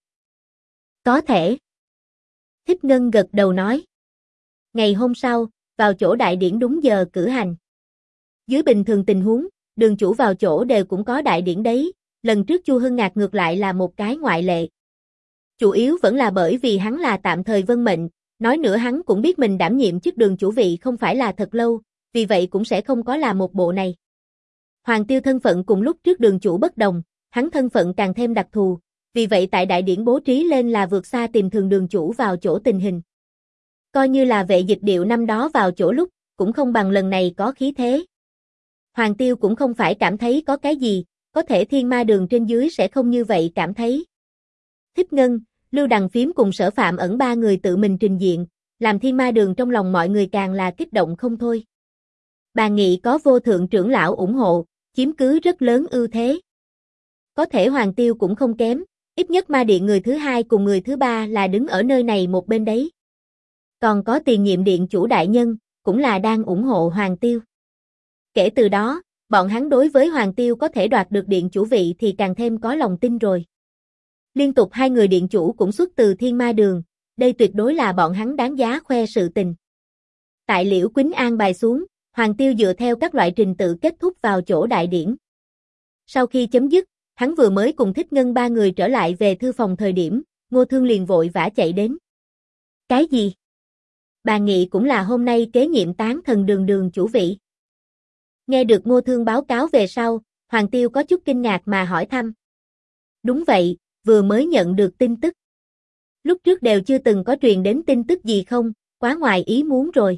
Có thể. Thích Ngân gật đầu nói. Ngày hôm sau, vào chỗ đại điển đúng giờ cử hành. Dưới bình thường tình huống, đường chủ vào chỗ đều cũng có đại điển đấy, lần trước Chu Hưng Ngạc ngược lại là một cái ngoại lệ. Chủ yếu vẫn là bởi vì hắn là tạm thời vân mệnh, nói nữa hắn cũng biết mình đảm nhiệm chức đường chủ vị không phải là thật lâu, vì vậy cũng sẽ không có làm một bộ này. Hoàng Tiêu thân phận cùng lúc trước đường chủ bất đồng, hắn thân phận càng thêm đặc thù, vì vậy tại đại điển bố trí lên là vượt xa tìm thường đường chủ vào chỗ tình hình. Coi như là Vệ Dịch Điệu năm đó vào chỗ lúc, cũng không bằng lần này có khí thế. Hoàng Tiêu cũng không phải cảm thấy có cái gì, có thể Thiên Ma Đường trên dưới sẽ không như vậy cảm thấy. Thích Ngân, Lưu Đằng Phím cùng Sở Phạm Ẩn ba người tự mình trình diện, làm Thiên Ma Đường trong lòng mọi người càng là kích động không thôi. Bàn nghị có vô thượng trưởng lão ủng hộ, chiếm cứ rất lớn ưu thế. Có thể Hoàng Tiêu cũng không kém, ít nhất Ma Điện người thứ hai cùng người thứ ba là đứng ở nơi này một bên đấy. Còn có tiền nhiệm điện chủ đại nhân, cũng là đang ủng hộ Hoàng Tiêu. Kể từ đó, bọn hắn đối với Hoàng Tiêu có thể đoạt được điện chủ vị thì càng thêm có lòng tin rồi. Liên tục hai người điện chủ cũng xuất từ Thiên Ma Đường, đây tuyệt đối là bọn hắn đáng giá khoe sự tình. Tại Liễu Quýnh an bài xuống, Hoàng Tiêu dựa theo các loại trình tự kết thúc vào chỗ đại điển. Sau khi chấm dứt, hắn vừa mới cùng Thích Ngân ba người trở lại về thư phòng thời điểm, Ngô Thương liền vội vã chạy đến. Cái gì? Bà Nghị cũng là hôm nay kế nhiệm Tán Thần Đường đường chủ vị. Nghe được Ngô Thương báo cáo về sau, Hoàng Tiêu có chút kinh ngạc mà hỏi thăm. Đúng vậy, vừa mới nhận được tin tức. Lúc trước đều chưa từng có truyền đến tin tức gì không, quá ngoài ý muốn rồi.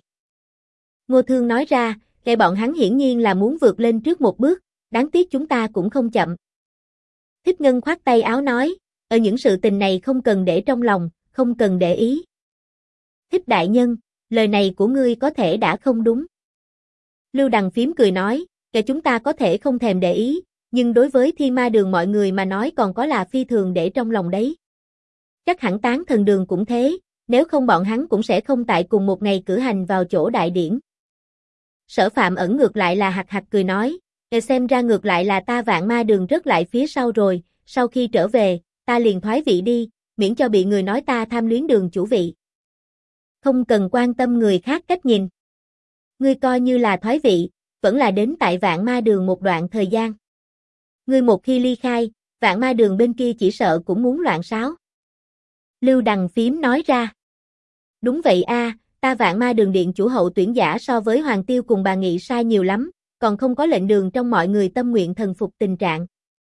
Ngô Thương nói ra, cái bọn hắn hiển nhiên là muốn vượt lên trước một bước, đáng tiếc chúng ta cũng không chậm. Thích Ngân khoát tay áo nói, ở những sự tình này không cần để trong lòng, không cần để ý. Thích đại nhân, lời này của ngươi có thể đã không đúng. Lưu Đằng Phím cười nói, kẻ chúng ta có thể không thèm để ý, nhưng đối với Thiên Ma Đường mọi người mà nói còn có là phi thường để trong lòng đấy. Chắc hẳn Tán Thần Đường cũng thế, nếu không bọn hắn cũng sẽ không tại cùng một ngày cử hành vào chỗ đại điển. Sở Phạm Ẩn ngược lại là hạc hạc cười nói, xem ra ngược lại là ta Vạn Ma Đường rất lại phía sau rồi, sau khi trở về, ta liền thoái vị đi, miễn cho bị người nói ta tham luyến đường chủ vị. Không cần quan tâm người khác cách nhìn. Ngươi coi như là thoái vị, vẫn là đến tại Vạn Ma Đường một đoạn thời gian. Ngươi một khi ly khai, Vạn Ma Đường bên kia chỉ sợ cũng muốn loạn xáo. Lưu Đằng Phím nói ra. Đúng vậy a, ta Vạn Ma Đường điện chủ hậu tuyển giả so với Hoàng Tiêu cùng bà Nghị sai nhiều lắm, còn không có lệnh đường trong mọi người tâm nguyện thần phục tình trạng.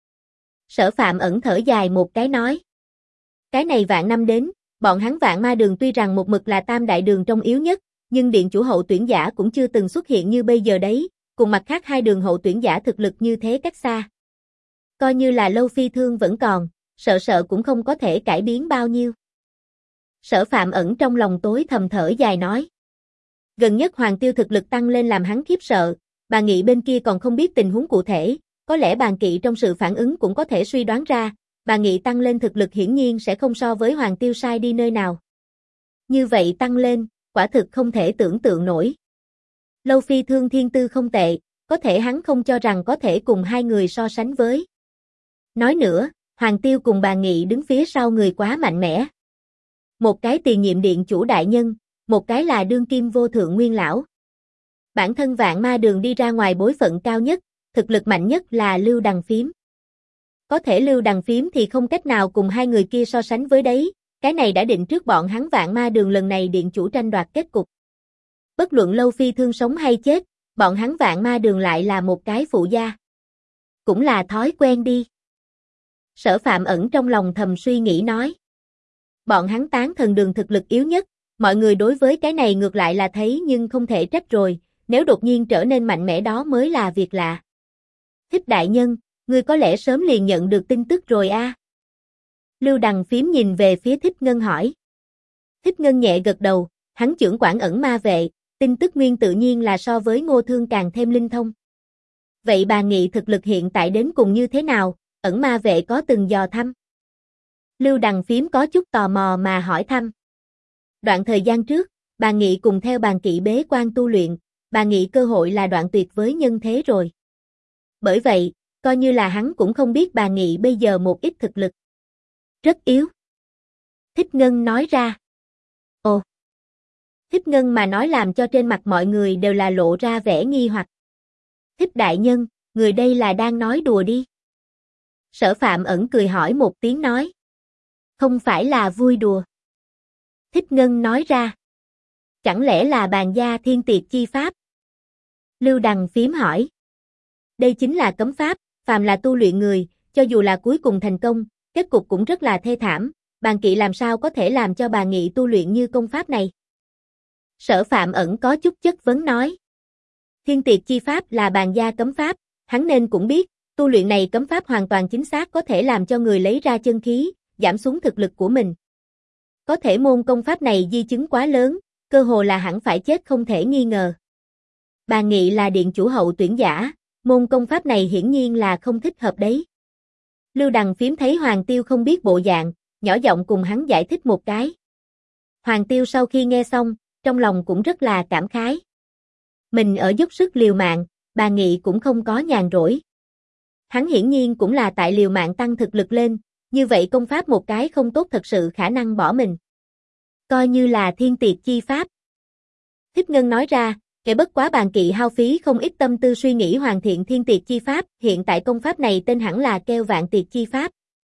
Sở Phạm Ẩn thở dài một cái nói. Cái này vạn năm đến, bọn hắn Vạn Ma Đường tuy rằng một mực là tam đại đường trong yếu nhất, nhưng điện chủ hậu tuyển giả cũng chưa từng xuất hiện như bây giờ đấy, cùng mặt khác hai đường hậu tuyển giả thực lực như thế cách xa. Coi như là Lâu Phi Thương vẫn còn, sợ cũng không có thể cải biến bao nhiêu. Sở Phạm Ẩn trong lòng tối thầm thở dài nói. Gần nhất Hoàng Tiêu thực lực tăng lên làm hắn khiếp sợ, bà Nghị bên kia còn không biết tình huống cụ thể, có lẽ Bàn Kỵ trong sự phản ứng cũng có thể suy đoán ra, bà Nghị tăng lên thực lực hiển nhiên sẽ không so với Hoàng Tiêu sai đi nơi nào. Như vậy tăng lên, quả thực không thể tưởng tượng nổi. Lâu Phi Thương thiên tư không tệ, có thể hắn không cho rằng có thể cùng hai người so sánh với. Nói nữa, Hoàng Tiêu cùng bà Nghị đứng phía sau người quá mạnh mẽ. Một cái tiền nhiệm điện chủ đại nhân, một cái là đương kim vô thượng nguyên lão. Bản thân Vạn Ma Đường đi ra ngoài bối phận cao nhất, thực lực mạnh nhất là Lưu Đằng Phím. Có thể Lưu Đằng Phím thì không cách nào cùng hai người kia so sánh với đấy, cái này đã định trước bọn hắn Vạn Ma Đường lần này điện chủ tranh đoạt kết cục. Bất luận Lâu Phi Thương sống hay chết, bọn hắn Vạn Ma Đường lại là một cái phụ gia. Cũng là thói quen đi. Sở Phạm Ẩn trong lòng thầm suy nghĩ nói. Bọn hắn Tán Thần Đường thực lực yếu nhất, mọi người đối với cái này ngược lại là thấy nhưng không thể trách rồi, nếu đột nhiên trở nên mạnh mẽ đó mới là việc lạ. Thích đại nhân, ngươi có lẽ sớm liền nhận được tin tức rồi a? Lưu Đằng Phím nhìn về phía Thích Ngân hỏi. Thích Ngân nhẹ gật đầu, hắn trưởng quản Ẩn Ma Vệ, tin tức nguyên tự nhiên là so với Ngô Thương càng thêm linh thông. Vậy bà Nghị thực lực hiện tại đến cùng như thế nào, Ẩn Ma Vệ có từng dò thăm? Lưu Đằng Phím có chút tò mò mà hỏi thăm. Đoạn thời gian trước, bà Nghị cùng theo Bàn Kỵ bế quan tu luyện, bà Nghị cơ hội là đoạn tuyệt với nhân thế rồi. Bởi vậy, coi như là hắn cũng không biết bà Nghị bây giờ một ít thực lực. Rất yếu. Thích Ngân nói ra. Ồ. Thích Ngân mà nói làm cho trên mặt mọi người đều là lộ ra vẻ nghi hoặc. Thích đại nhân, người đây là đang nói đùa đi. Sở Phạm Ẩn cười hỏi một tiếng nói. Không phải là vui đùa. Thích Ngân nói ra. Chẳng lẽ là bàn gia thiên tiệt chi pháp? Lưu Đằng phím hỏi. Đây chính là cấm pháp, phàm là tu luyện người, cho dù là cuối cùng thành công, kết cục cũng rất là thê thảm, Bàn Kỵ làm sao có thể làm cho bà Nghị tu luyện như công pháp này? Sở Phạm Ẩn có chút chất vấn nói. Thiên tiệt chi pháp là bàn gia cấm pháp, hắn nên cũng biết, tu luyện này cấm pháp hoàn toàn chính xác có thể làm cho người lấy ra chân khí, giảm xuống thực lực của mình. Có thể môn công pháp này di chứng quá lớn, cơ hồ là hẳn phải chết không thể nghi ngờ. Bà Nghị là điện chủ hậu tuyển giả, môn công pháp này hiển nhiên là không thích hợp đấy. Lưu Đằng phím thấy Hoàng Tiêu không biết bộ dạng, nhỏ giọng cùng hắn giải thích một cái. Hoàng Tiêu sau khi nghe xong, trong lòng cũng rất là cảm khái. Mình ở dốc sức liều mạng, bà Nghị cũng không có nhàn rỗi. Hắn hiển nhiên cũng là tại liều mạng tăng thực lực lên, như vậy công pháp một cái không tốt thật sự khả năng bỏ mình. Coi như là thiên tiệt chi pháp. Thích Ngân nói ra, kể bất quá Bàn Kỵ hao phí không ít tâm tư suy nghĩ hoàn thiện thiên tiệt chi pháp, hiện tại công pháp này tên hẳn là kêu Vạn Tiệt chi pháp.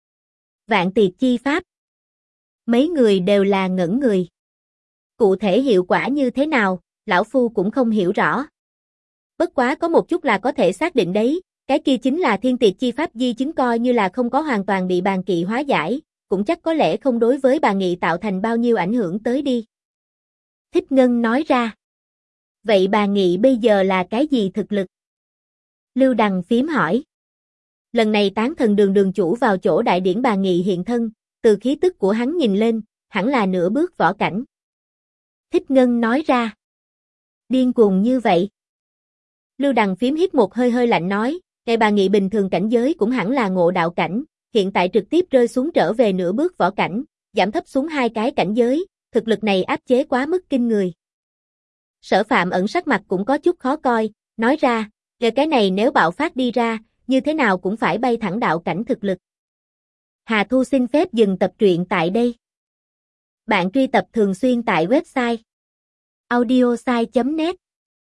Vạn Tiệt chi pháp. Mấy người đều là ngẩn người. Cụ thể hiệu quả như thế nào, lão phu cũng không hiểu rõ. Bất quá có một chút là có thể xác định đấy, cái kia chính là thiên tiệt chi pháp di chứng coi như là không có hoàn toàn bị Bàn Kỵ hóa giải, cũng chắc có lẽ không đối với bà Nghị tạo thành bao nhiêu ảnh hưởng tới đi. Thích Ngân nói ra. Vậy bà Nghị bây giờ là cái gì thực lực? Lưu Đằng phím hỏi. Lần này tán thần đường chủ vào chỗ đại điển bà Nghị hiện thân, từ khí tức của hắn nhìn lên, hẳn là nửa bước võ cảnh. Thích Ngân nói ra. Điên cuồng như vậy. Lưu Đằng phím hít một hơi lạnh nói, ngày bà Nghị bình thường cảnh giới cũng hẳn là ngộ đạo cảnh, hiện tại trực tiếp rơi xuống trở về nửa bước võ cảnh, giảm thấp xuống 2 cái cảnh giới, thực lực này áp chế quá mức kinh người. Sở Phạm Ẩn sắc mặt cũng có chút khó coi, nói ra, về cái này nếu bạo phát đi ra, như thế nào cũng phải bay thẳng đạo cảnh thực lực. Hà Thu xin phép dừng tập truyện tại đây. Bạn truy tập thường xuyên tại website audiosai.net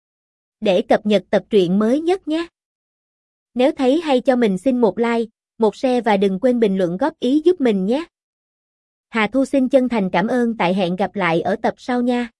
để cập nhật tập truyện mới nhất nhé. Nếu thấy hay cho mình xin một like, một share và đừng quên bình luận góp ý giúp mình nhé. Hà Thu xin chân thành cảm ơn, tại hẹn gặp lại ở tập sau nha.